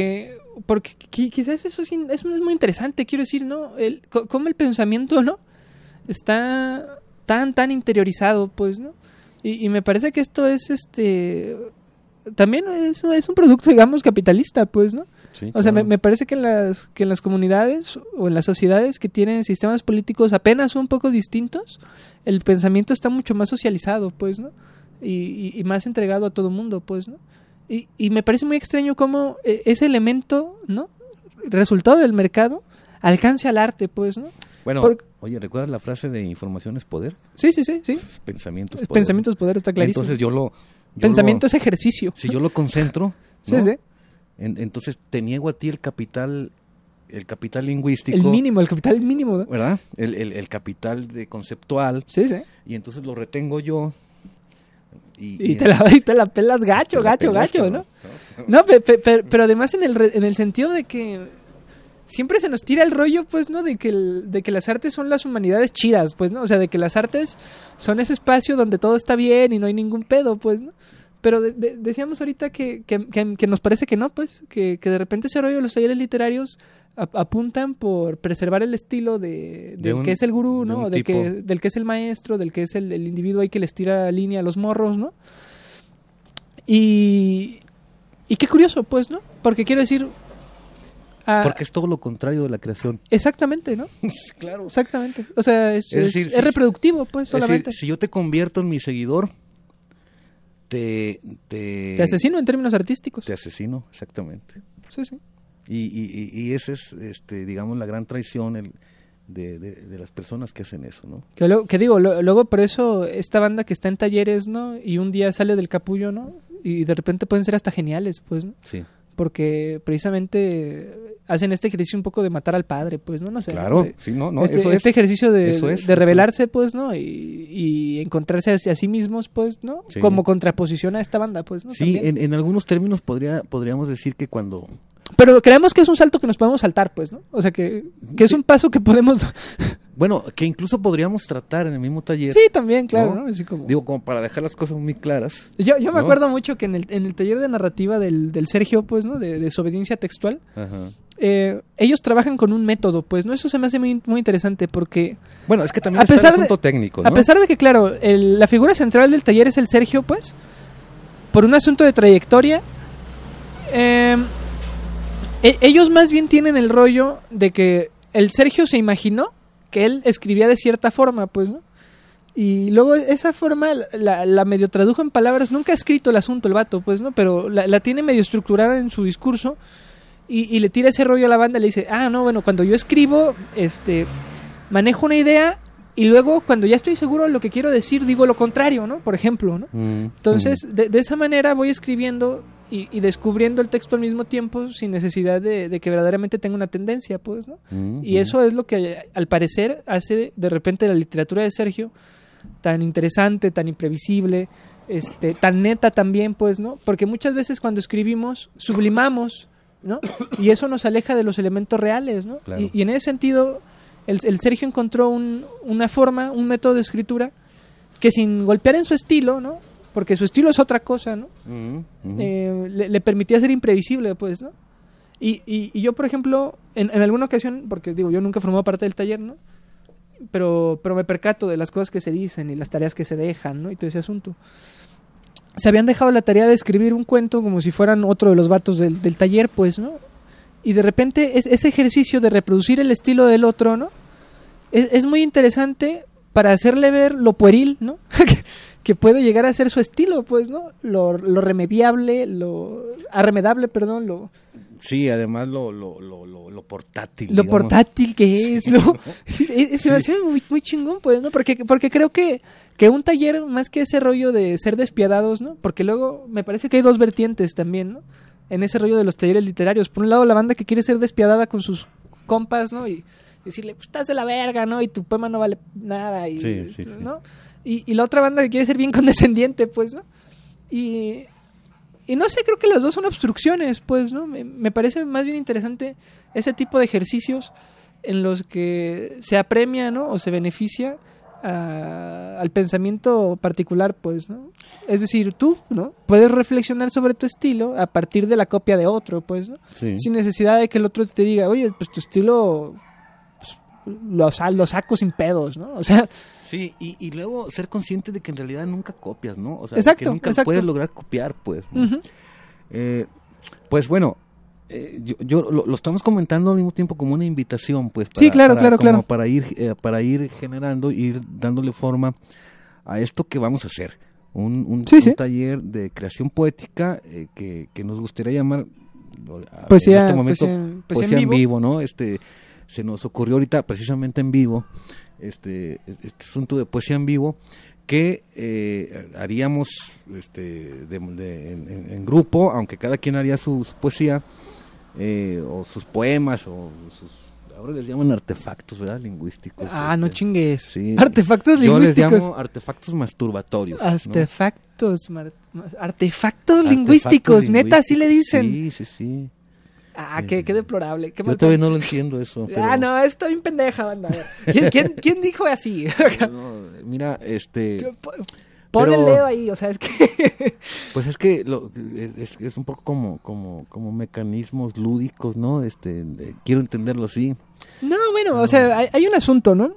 porque qu- quizás eso es, in- eso es muy interesante, quiero decir, ¿no? El, co- cómo el pensamiento, ¿no? Está tan, tan interiorizado, pues, ¿no? Y, y me parece que esto es, este... También es, es un producto, digamos, capitalista, pues, ¿no? Sí, O sea, me, claro. me parece que en las que en las comunidades o en las sociedades que tienen sistemas políticos apenas un poco distintos, el pensamiento está mucho más socializado, pues, ¿no? Y, y, y más entregado a todo el mundo, pues, ¿no? Y, y me parece muy extraño cómo eh, ese elemento, ¿no? Resultado del mercado alcance al arte, pues, ¿no? Bueno, Por- oye, ¿recuerdas la frase de información es poder? Sí, sí, sí, sí. Pensamiento es Es poder. pensamiento es poder, está clarísimo. Entonces yo lo... yo Pensamiento lo- es ejercicio. Si yo lo concentro, Sí, ¿no? sí. En- entonces te niego a ti el capital, el capital lingüístico. El mínimo, el capital mínimo, ¿no? ¿Verdad? El, el, el capital de conceptual. Sí, sí. Y entonces lo retengo yo. Y te la, y te la pelas gacho, te la gacho, pelas, gacho, cabrón, ¿no? No, pe- pe- pe- pero además en el, re- en el sentido de que siempre se nos tira el rollo, pues, ¿no? De que, el- de que las artes son las humanidades chidas, pues, ¿no? O sea, de que las artes son ese espacio donde todo está bien y no hay ningún pedo, pues, ¿no? Pero de- de- decíamos ahorita que, que, que- que nos parece que no, pues, que, que de repente ese rollo de los talleres literarios ap- apuntan por preservar el estilo de, De del un- que es el gurú, de ¿no? un O de tipo. que, del que es el maestro, del que es el, el individuo ahí que les tira línea a los morros, ¿no? Y, y qué curioso, pues, ¿no? Porque quiero decir... ah, Porque es todo lo contrario de la creación. exactamente, ¿no? Claro. Exactamente. O sea, es, Es es- decir, es si- reproductivo, pues, Es decir, solamente. si yo te convierto en mi seguidor, te... Te, Te asesino en términos artísticos. Te asesino, exactamente. Sí, sí. Y, y, y y esa es, este, digamos, la gran traición el, de, de, de las personas que hacen eso, ¿no? Que, luego, que digo, lo- luego por eso esta banda que está en talleres, ¿no? Y un día sale del capullo, ¿no? Y de repente pueden ser hasta geniales, pues, ¿no? Sí. Porque precisamente hacen este ejercicio un poco de matar al padre, pues, ¿no? No sé, Claro, de- sí, no, no, este, eso es. este ejercicio de, eso es, de eso rebelarse, pues, ¿no? Y, y encontrarse hacia sí mismos, pues, ¿no? Sí. Como contraposición a esta banda, pues, ¿no? Sí, También. en, en algunos términos podría, podríamos decir que cuando... Pero creemos que es un salto que nos podemos saltar, pues, ¿no? O sea, que, que es Sí. un paso que podemos... Bueno, que incluso podríamos tratar en el mismo taller. sí, también, claro, ¿no? ¿no? Así como... Digo, como para dejar las cosas muy claras. Yo, yo me ¿no? acuerdo mucho que en el, en el taller de narrativa del, del Sergio, pues, ¿no? De desobediencia textual, Ajá. eh, ellos trabajan con un método, pues, ¿no? Eso se me hace muy, muy interesante porque... Bueno, es que también A está el pesar de- asunto técnico, ¿no? A pesar de que, claro, el- la figura central del taller es el Sergio, pues, por un asunto de trayectoria, eh, e- ellos más bien tienen el rollo de que el Sergio se imaginó que él escribía de cierta forma, pues, ¿no? Y luego esa forma la, la medio tradujo en palabras, nunca ha escrito el asunto el vato, pues, ¿no? Pero la, la tiene medio estructurada en su discurso y, y le tira ese rollo a la banda y le dice, ah, no, bueno, cuando yo escribo, este, manejo una idea y luego cuando ya estoy seguro de lo que quiero decir, digo lo contrario, ¿no? Por ejemplo, ¿no? Mm, Entonces, de, de esa manera voy escribiendo y, y descubriendo el texto al mismo tiempo sin necesidad de, de que verdaderamente tenga una tendencia, pues, ¿no? mm, Y mm. eso es lo que, al parecer, hace de repente la literatura de Sergio tan interesante, tan imprevisible, este, tan neta también, pues, ¿no? Porque muchas veces cuando escribimos, sublimamos, ¿no? Y eso nos aleja de los elementos reales, ¿no? Claro. Y, y en ese sentido, el, el Sergio encontró un, una forma, un método de escritura que sin golpear en su estilo, ¿no? Porque su estilo es otra cosa, ¿no? Mm, mm. Eh, le, le permitía ser imprevisible, pues, ¿no? Y, y, y yo, por ejemplo, en, en alguna ocasión, porque digo, yo nunca formaba parte del taller, ¿no? Pero, pero me percato de las cosas que se dicen y las tareas que se dejan, ¿no? Y todo ese asunto. Se habían dejado la tarea de escribir un cuento como si fueran otro de los vatos del, del taller, pues, ¿no? Y de repente es, ese ejercicio de reproducir el estilo del otro, ¿no? Es, es muy interesante para hacerle ver lo pueril, ¿no? que, que puede llegar a ser su estilo, pues, ¿no? Lo, lo remediable, lo arremedable, perdón, lo, Sí, además lo, lo, lo, lo, lo portátil. lo digamos. portátil que es, Sí, ¿no? ¿no? Sí, es- se me hace muy, muy chingón, pues, ¿no? Porque, porque creo que, que un taller, más que ese rollo de ser despiadados, ¿no? Porque luego me parece que hay dos vertientes también, ¿no? En ese rollo de los talleres literarios. Por un lado, la banda que quiere ser despiadada con sus compas, ¿no? Y decirle, pues, estás de la verga, ¿no? Y tu poema no vale nada, y, Sí, sí, sí. ¿no? Y, y la otra banda que quiere ser bien condescendiente, pues, ¿no? Y... Y no sé, creo que las dos son obstrucciones, pues, ¿no? Me, me parece más bien interesante ese tipo de ejercicios en los que se apremia, ¿no? O se beneficia a, al pensamiento particular, pues, ¿no? Es decir, tú, ¿no? Puedes reflexionar sobre tu estilo a partir de la copia de otro, pues, ¿no? Sí. Sin necesidad de que el otro te diga, oye, pues tu estilo pues, lo, lo saco sin pedos, ¿no? O sea... Sí, y, y luego ser consciente de que en realidad nunca copias, ¿no? O sea, exacto, que nunca exacto. puedes lograr copiar, pues, ¿no? Uh-huh. eh, pues bueno, eh, yo, yo lo, lo estamos comentando al mismo tiempo como una invitación, pues, para, sí, claro, para, claro, como claro. para ir, eh, para ir generando, ir dándole forma a esto que vamos a hacer, un, un, sí, un sí. taller de creación poética eh, que, que nos gustaría llamar, a, poesía, en este momento, poesía, poesía, poesía en en vivo. vivo, ¿no? Este, se nos ocurrió ahorita precisamente en vivo. Este, este asunto de poesía en vivo que eh, haríamos este, de, de, en, en grupo, aunque cada quien haría su, su poesía eh, o sus poemas o sus, ahora les llaman artefactos, ¿verdad? Lingüísticos. Ah, este, no chingues. sí. Artefactos Yo lingüísticos. les llamo artefactos masturbatorios. Artefactos, ¿no? mar... artefactos lingüísticos, Artefactos neta, así le dicen. Sí, sí, sí. Ah, qué, qué deplorable. Qué Yo todavía no lo entiendo eso. Pero... Ah, no, estoy bien pendeja, banda. ¿Quién, quién, quién dijo así? No, mira, este... Pon pero, el dedo ahí, o sea, es que... Pues es que lo, es, es un poco como, como, como mecanismos lúdicos, ¿no? Este, de, quiero entenderlo así. No, bueno, no. o sea, hay, hay un asunto, ¿no?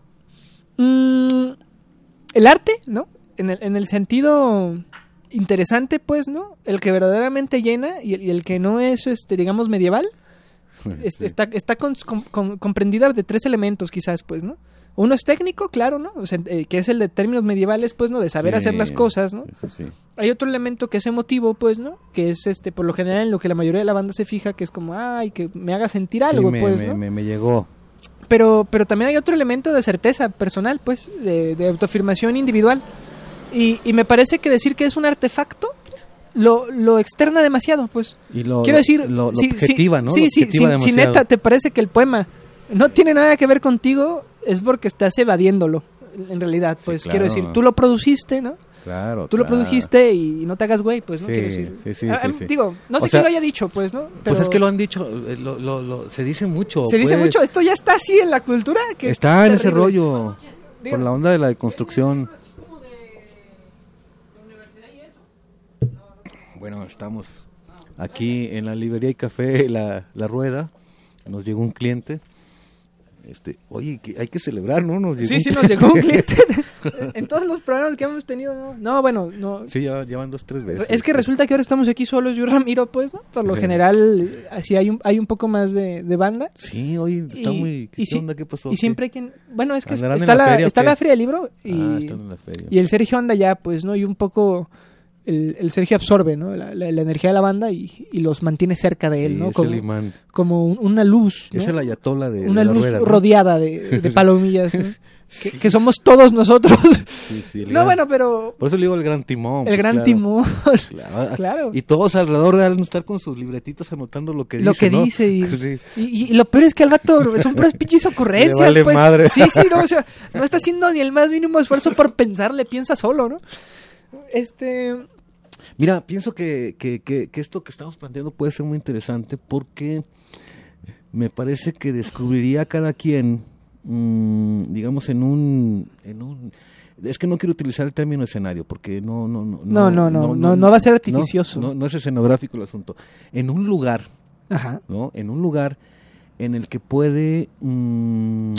Mm, el arte, ¿no? En el, en el sentido... interesante, pues, ¿no? El que verdaderamente llena y el, y el que no es, este, digamos, medieval, este, Sí. está, está con, con, con, comprendida de tres elementos, quizás, pues, ¿no? Uno es técnico, claro, ¿no? O sea, eh, que es el de términos medievales, pues, ¿no? De saber Sí, hacer las cosas, ¿no? Sí, sí. Hay otro elemento que es emotivo, pues, ¿no? Que es, este, por lo general, en lo que la mayoría de la banda se fija, que es como, ay, que me haga sentir algo, Sí, me, pues, me, ¿no? me, me llegó. Pero, pero también hay otro elemento de certeza personal, pues, de, de autoafirmación individual. Y, y me parece que decir que es un artefacto lo, lo externa demasiado, pues. Y lo, Quiero decir, lo, lo si, objetiva, si, ¿no? Sí, Lo sí, objetiva si, si demasiado. neta te parece que el poema no tiene nada que ver contigo, es porque estás evadiéndolo, en realidad, pues. Sí, Quiero claro. decir, tú lo produjiste, ¿no? Claro, Tú lo claro. produjiste y no te hagas güey, pues, ¿no? Sí, Quiero decir. sí, sí, Ah, sí, sí. Digo, no sé O sea, quién lo haya dicho, pues, ¿no? Pero Pues es que lo han dicho, eh, lo, lo, lo, se dice mucho. se dice pues. mucho, esto ya está así en la cultura. Que Está en ese terrible. rollo, Dígame. por la onda de la deconstrucción. Bueno, estamos aquí en la librería y café La, la Rueda. Nos llegó un cliente. Este, oye, que hay que celebrar, ¿no? Nos llegó Sí, un sí, nos llegó un cliente. En todos los programas que hemos tenido, ¿no? No, bueno, no. Sí, ya llevan dos, tres veces. Es que resulta que ahora estamos aquí solos, yo y Ramiro, pues, ¿no? Por lo Sí. general, así hay un, hay un poco más de, de banda. Sí, hoy está Y- muy... ¿Qué y si- onda? ¿Qué pasó? Y siempre hay quien... Bueno, es que ¿Andarán está en la la, feria o está qué? la feria del libro y, Ah, están en la feria. y el Sergio anda ya, pues, ¿no? Y un poco... El, el Sergio absorbe, ¿no? La, la- la energía de la banda y, y los mantiene cerca de él, Sí, ¿no? es Como, el imán. como un- una luz, ¿no? Es el ayatola de, Una de la luz rueda, ¿no? rodeada de, de palomillas, ¿no? que, que somos todos nosotros. Sí, sí, el No, gran- bueno, pero... Por eso le digo el gran timón. El pues, gran claro. timón. Claro. Claro. Y todos alrededor de él estar con sus libretitas anotando lo que Lo dice, que ¿no? dice y, Sí. y, y lo peor es que al rato son puras pinches ocurrencias. Le vale pues. madre. Sí, sí, no, o sea, no está haciendo ni el más mínimo esfuerzo por pensar, le piensa solo, ¿no? Este... Mira, pienso que, que, que, que esto que estamos planteando puede ser muy interesante porque me parece que descubriría cada quien, mmm, digamos, en un, en un... Es que no quiero utilizar el término escenario porque no... No, no, No, no, no, no, no va a ser artificioso. No, no, no es escenográfico el asunto. En un lugar, Ajá. ¿no? En un lugar en el que puede mmm,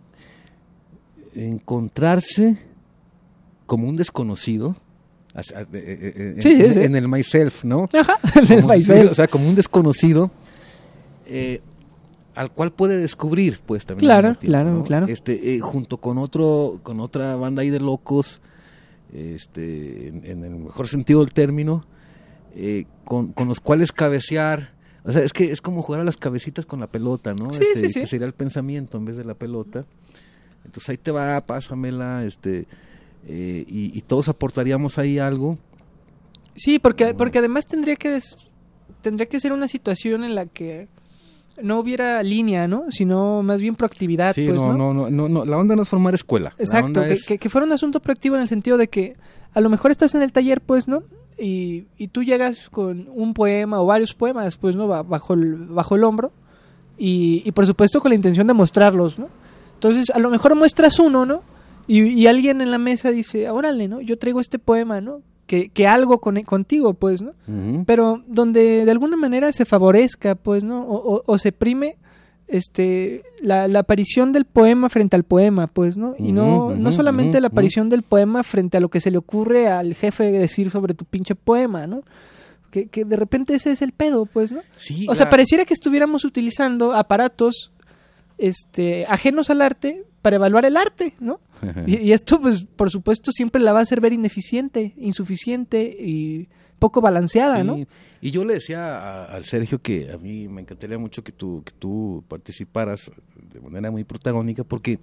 encontrarse como un desconocido. En, Sí, sí, sí. en el myself, ¿no? Ajá. Como- El sí, myself. o sea, como un desconocido eh, al cual puede descubrir, pues también. Claro, al mismo tiempo, claro, ¿no? claro. Este, eh, junto con otro, con otra banda ahí de locos, este, en, en el mejor sentido del término, eh, con, con los cuales cabecear. O sea, es que es como jugar a las cabecitas con la pelota, ¿no? Sí, Este, sí, sí. Que sería el pensamiento en vez de la pelota. Entonces ahí te va, pásamela, este, eh, y, y todos aportaríamos ahí algo. Sí, porque, porque además tendría que tendría que ser una situación en la que no hubiera línea, ¿no? Sino más bien proactividad, Sí, pues, no, ¿no? no, no, no, no, la onda no es formar escuela. La Exacto, onda que, es- que, que fuera un asunto proactivo en el sentido de que a lo mejor estás en el taller, pues, ¿no? Y, y tú llegas con un poema o varios poemas, pues, ¿no? Ba- Bajo el, bajo el hombro y, y por supuesto con la intención de mostrarlos, ¿no? Entonces, a lo mejor muestras uno, ¿no? y, y alguien en la mesa dice, órale, ¿no? Yo traigo este poema, ¿no? Que, que algo con, contigo, pues, ¿no? Uh-huh. Pero donde de alguna manera se favorezca, pues, ¿no? O, o, o se prime este la, la aparición del poema frente al poema, pues, ¿no? Y no, Uh-huh, no solamente uh-huh, la aparición uh-huh. del poema frente a lo que se le ocurre al jefe decir sobre tu pinche poema, ¿no? Que, que de repente ese es el pedo, pues, ¿no? Sí, o sea, la... pareciera que estuviéramos utilizando aparatos este ajenos al arte para evaluar el arte, ¿no? y, y esto, pues, por supuesto, siempre la va a hacer ver ineficiente, insuficiente y poco balanceada, sí. ¿no? Y yo le decía a, al Sergio que a mí me encantaría mucho que tú, que tú participaras de manera muy protagónica, porque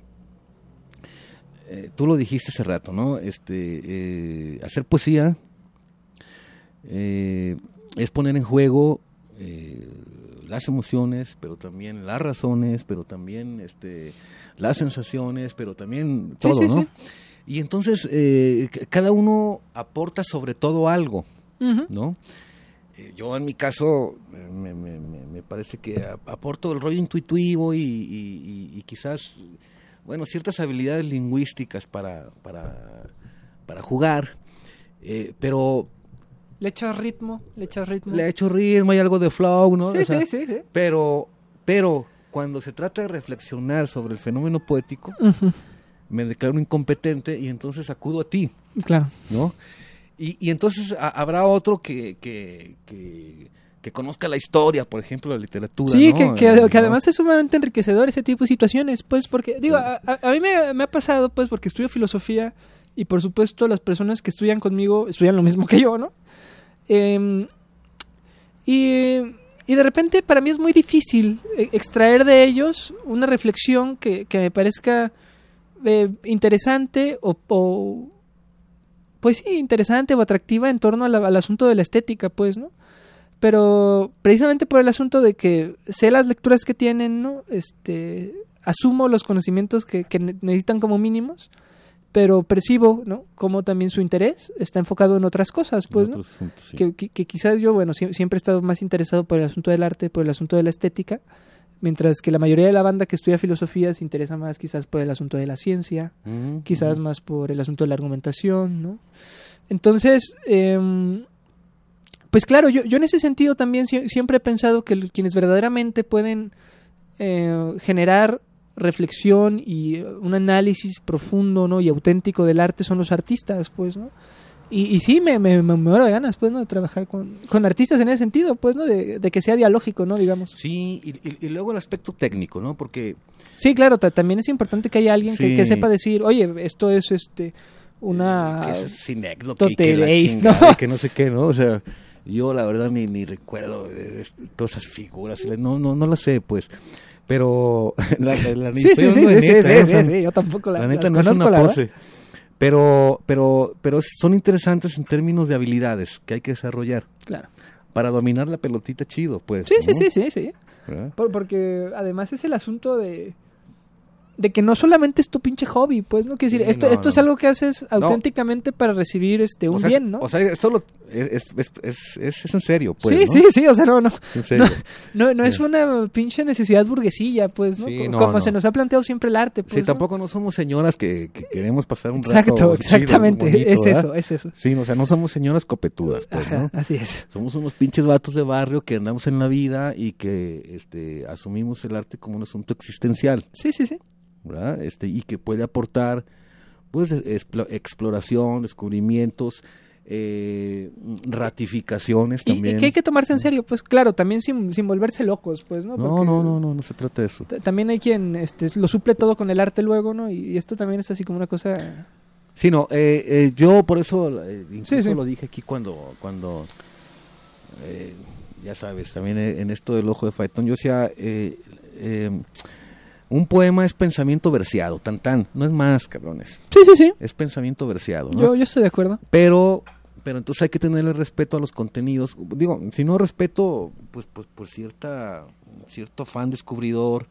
eh, tú lo dijiste hace rato, ¿no? Este, eh, hacer poesía eh, es poner en juego eh, las emociones, pero también las razones, pero también este, las sensaciones, pero también todo, sí, sí, ¿no? Sí. Y entonces eh, cada uno aporta sobre todo algo, uh-huh. ¿no? Eh, yo en mi caso me, me, me parece que aporto el rollo intuitivo y, y, y quizás, bueno, ciertas habilidades lingüísticas para, para, para jugar, eh, pero... Le echas ritmo, le echas ritmo. Le echo ritmo, hay algo de flow, ¿no? Sí, o sea, sí, sí, sí. Pero, pero cuando se trata de reflexionar sobre el fenómeno poético, uh-huh. me declaro incompetente y entonces acudo a ti. Claro. ¿No? Y, y entonces a, habrá otro que, que, que, que conozca la historia, por ejemplo, la literatura. Sí, ¿no? que, que, eh, que ¿no? además es sumamente enriquecedor ese tipo de situaciones, pues, porque, digo, a, a mí me, me ha pasado, pues, porque estudio filosofía y, por supuesto, las personas que estudian conmigo estudian lo mismo que yo, ¿no? Eh, y, y de repente para mí es muy difícil extraer de ellos una reflexión que, que me parezca eh, interesante o, o pues sí, interesante o atractiva en torno a la, al asunto de la estética, pues, ¿no? Pero precisamente por el asunto de que sé las lecturas que tienen, ¿no? Este, asumo los conocimientos que, que necesitan como mínimos, pero percibo, ¿no? Como también su interés está enfocado en otras cosas, pues, ¿no? Asuntos, sí. que, que, que quizás yo, bueno, si, siempre he estado más interesado por el asunto del arte, por el asunto de la estética, mientras que la mayoría de la banda que estudia filosofía se interesa más quizás por el asunto de la ciencia, uh-huh. quizás uh-huh. más por el asunto de la argumentación, ¿no? Entonces, eh, pues claro, yo, yo en ese sentido también si, siempre he pensado que quienes verdaderamente pueden eh, generar reflexión y un análisis profundo, ¿no? y auténtico del arte son los artistas, pues, ¿no? Y, y sí, me, me, me muero de ganas, pues, ¿no? De trabajar con, con artistas en ese sentido, pues, ¿no? De, de que sea dialógico, ¿no? Digamos. Sí, y, y, y luego el aspecto técnico, ¿no? Porque... Sí, claro, t- también es importante que haya alguien sí. que, que sepa decir, oye, esto es, este, una... Eh, que es sinécdoque, que, que la chingada, ¿no? que no sé qué, ¿no? O sea, yo la verdad ni, ni recuerdo de todas esas figuras, no, no, no las sé, pues... Pero la, la, la sí, sí, sí, neta, sí, ¿eh? sí, O sea, sí, sí, yo tampoco la, la neta las no conozco, es una la pose. Pero, pero, pero son interesantes en términos de habilidades que hay que desarrollar. Claro. Para dominar la pelotita chido, pues. Sí, ¿no? sí, sí, sí, sí. Por, porque además es el asunto de... de que no solamente es tu pinche hobby, pues, ¿no? Quiero decir, Sí, esto, no, esto no. es algo que haces auténticamente no. para recibir este un o sea, bien, ¿no? O sea, esto lo, es, es, es, es, es en serio, pues, Sí, ¿no? sí, sí, o sea, no, no. En serio. No, no, no sí. es una pinche necesidad burguesilla, pues, ¿no? Sí, como no, como no. se nos ha planteado siempre el arte, pues, Sí, ¿no? tampoco no somos señoras que, que queremos pasar un Exacto, rato exactamente, chido, bonito, es ¿verdad? eso, es eso. Sí, o sea, no somos señoras copetudas, pues, Ajá, ¿no? así es. Somos unos pinches vatos de barrio que andamos en la vida y que este, asumimos el arte como un asunto existencial. Sí, sí, sí. ¿Verdad? Este, y que puede aportar pues explo- exploración, descubrimientos, eh, ratificaciones y, también. Y que hay que tomarse en serio, pues claro, también sin, sin volverse locos, pues, ¿no? No, Porque no, no, no, no se trata de eso. t- también hay quien este, lo suple todo con el arte luego, ¿no? Y, y esto también es así como una cosa... Sí, no, eh, eh, yo por eso eh, incluso Sí, sí. lo dije aquí cuando, cuando eh, ya sabes, también en esto del ojo de Faetón, yo decía... Eh, eh, un poema es pensamiento verseado, tan tan, no es más, cabrones. Sí, sí, sí. Es pensamiento verseado, ¿no? Yo, yo estoy de acuerdo. Pero, pero entonces hay que tenerle respeto a los contenidos. Digo, si no respeto, pues, pues, pues cierta, cierto afán descubridor,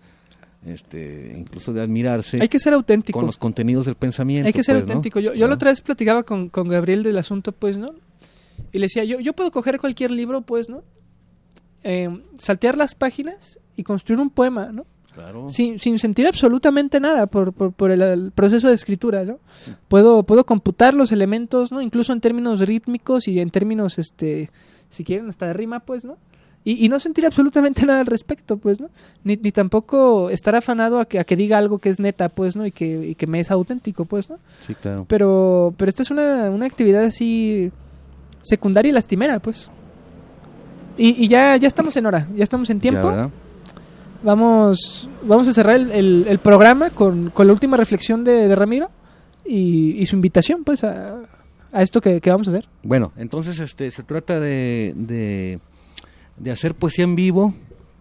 este, incluso de admirarse. Hay que ser auténtico. Con los contenidos del pensamiento. Hay que ser pues, ¿no? auténtico. Yo, yo la otra vez platicaba con, con Gabriel del asunto, pues, ¿no? Y le decía, yo, yo puedo coger cualquier libro, pues, ¿no? Eh, saltear las páginas y construir un poema, ¿no? Claro. Sin, sin sentir absolutamente nada por, por, por el, el proceso de escritura, ¿no? Sí. Puedo, puedo computar los elementos, ¿no? Incluso en términos rítmicos y en términos, este, si quieren, hasta de rima, pues, ¿no? Y, y no sentir absolutamente nada al respecto, pues, ¿no? Ni, ni tampoco estar afanado a que, a que diga algo que es neta, pues, ¿no? Y que, y que me es auténtico, pues, ¿no? Sí, claro. Pero, pero esta es una, una actividad así secundaria y lastimera, pues. Y, y ya, ya estamos en hora, ya estamos en tiempo. Ya, Vamos, vamos a cerrar el, el, el programa con, con la última reflexión de, de Ramiro y, y su invitación, pues, a, a esto que, que vamos a hacer. Bueno, entonces este se trata de, de, de hacer poesía en vivo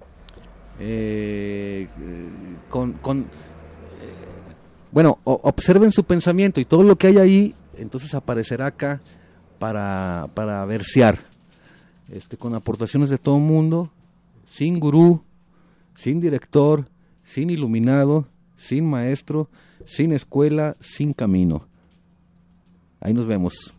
eh, con, con eh, bueno, o, observen su pensamiento y todo lo que hay ahí, entonces aparecerá acá para, para versear, este, con aportaciones de todo el mundo, sin gurú, sin director, sin iluminado, sin maestro, sin escuela, sin camino. Ahí nos vemos.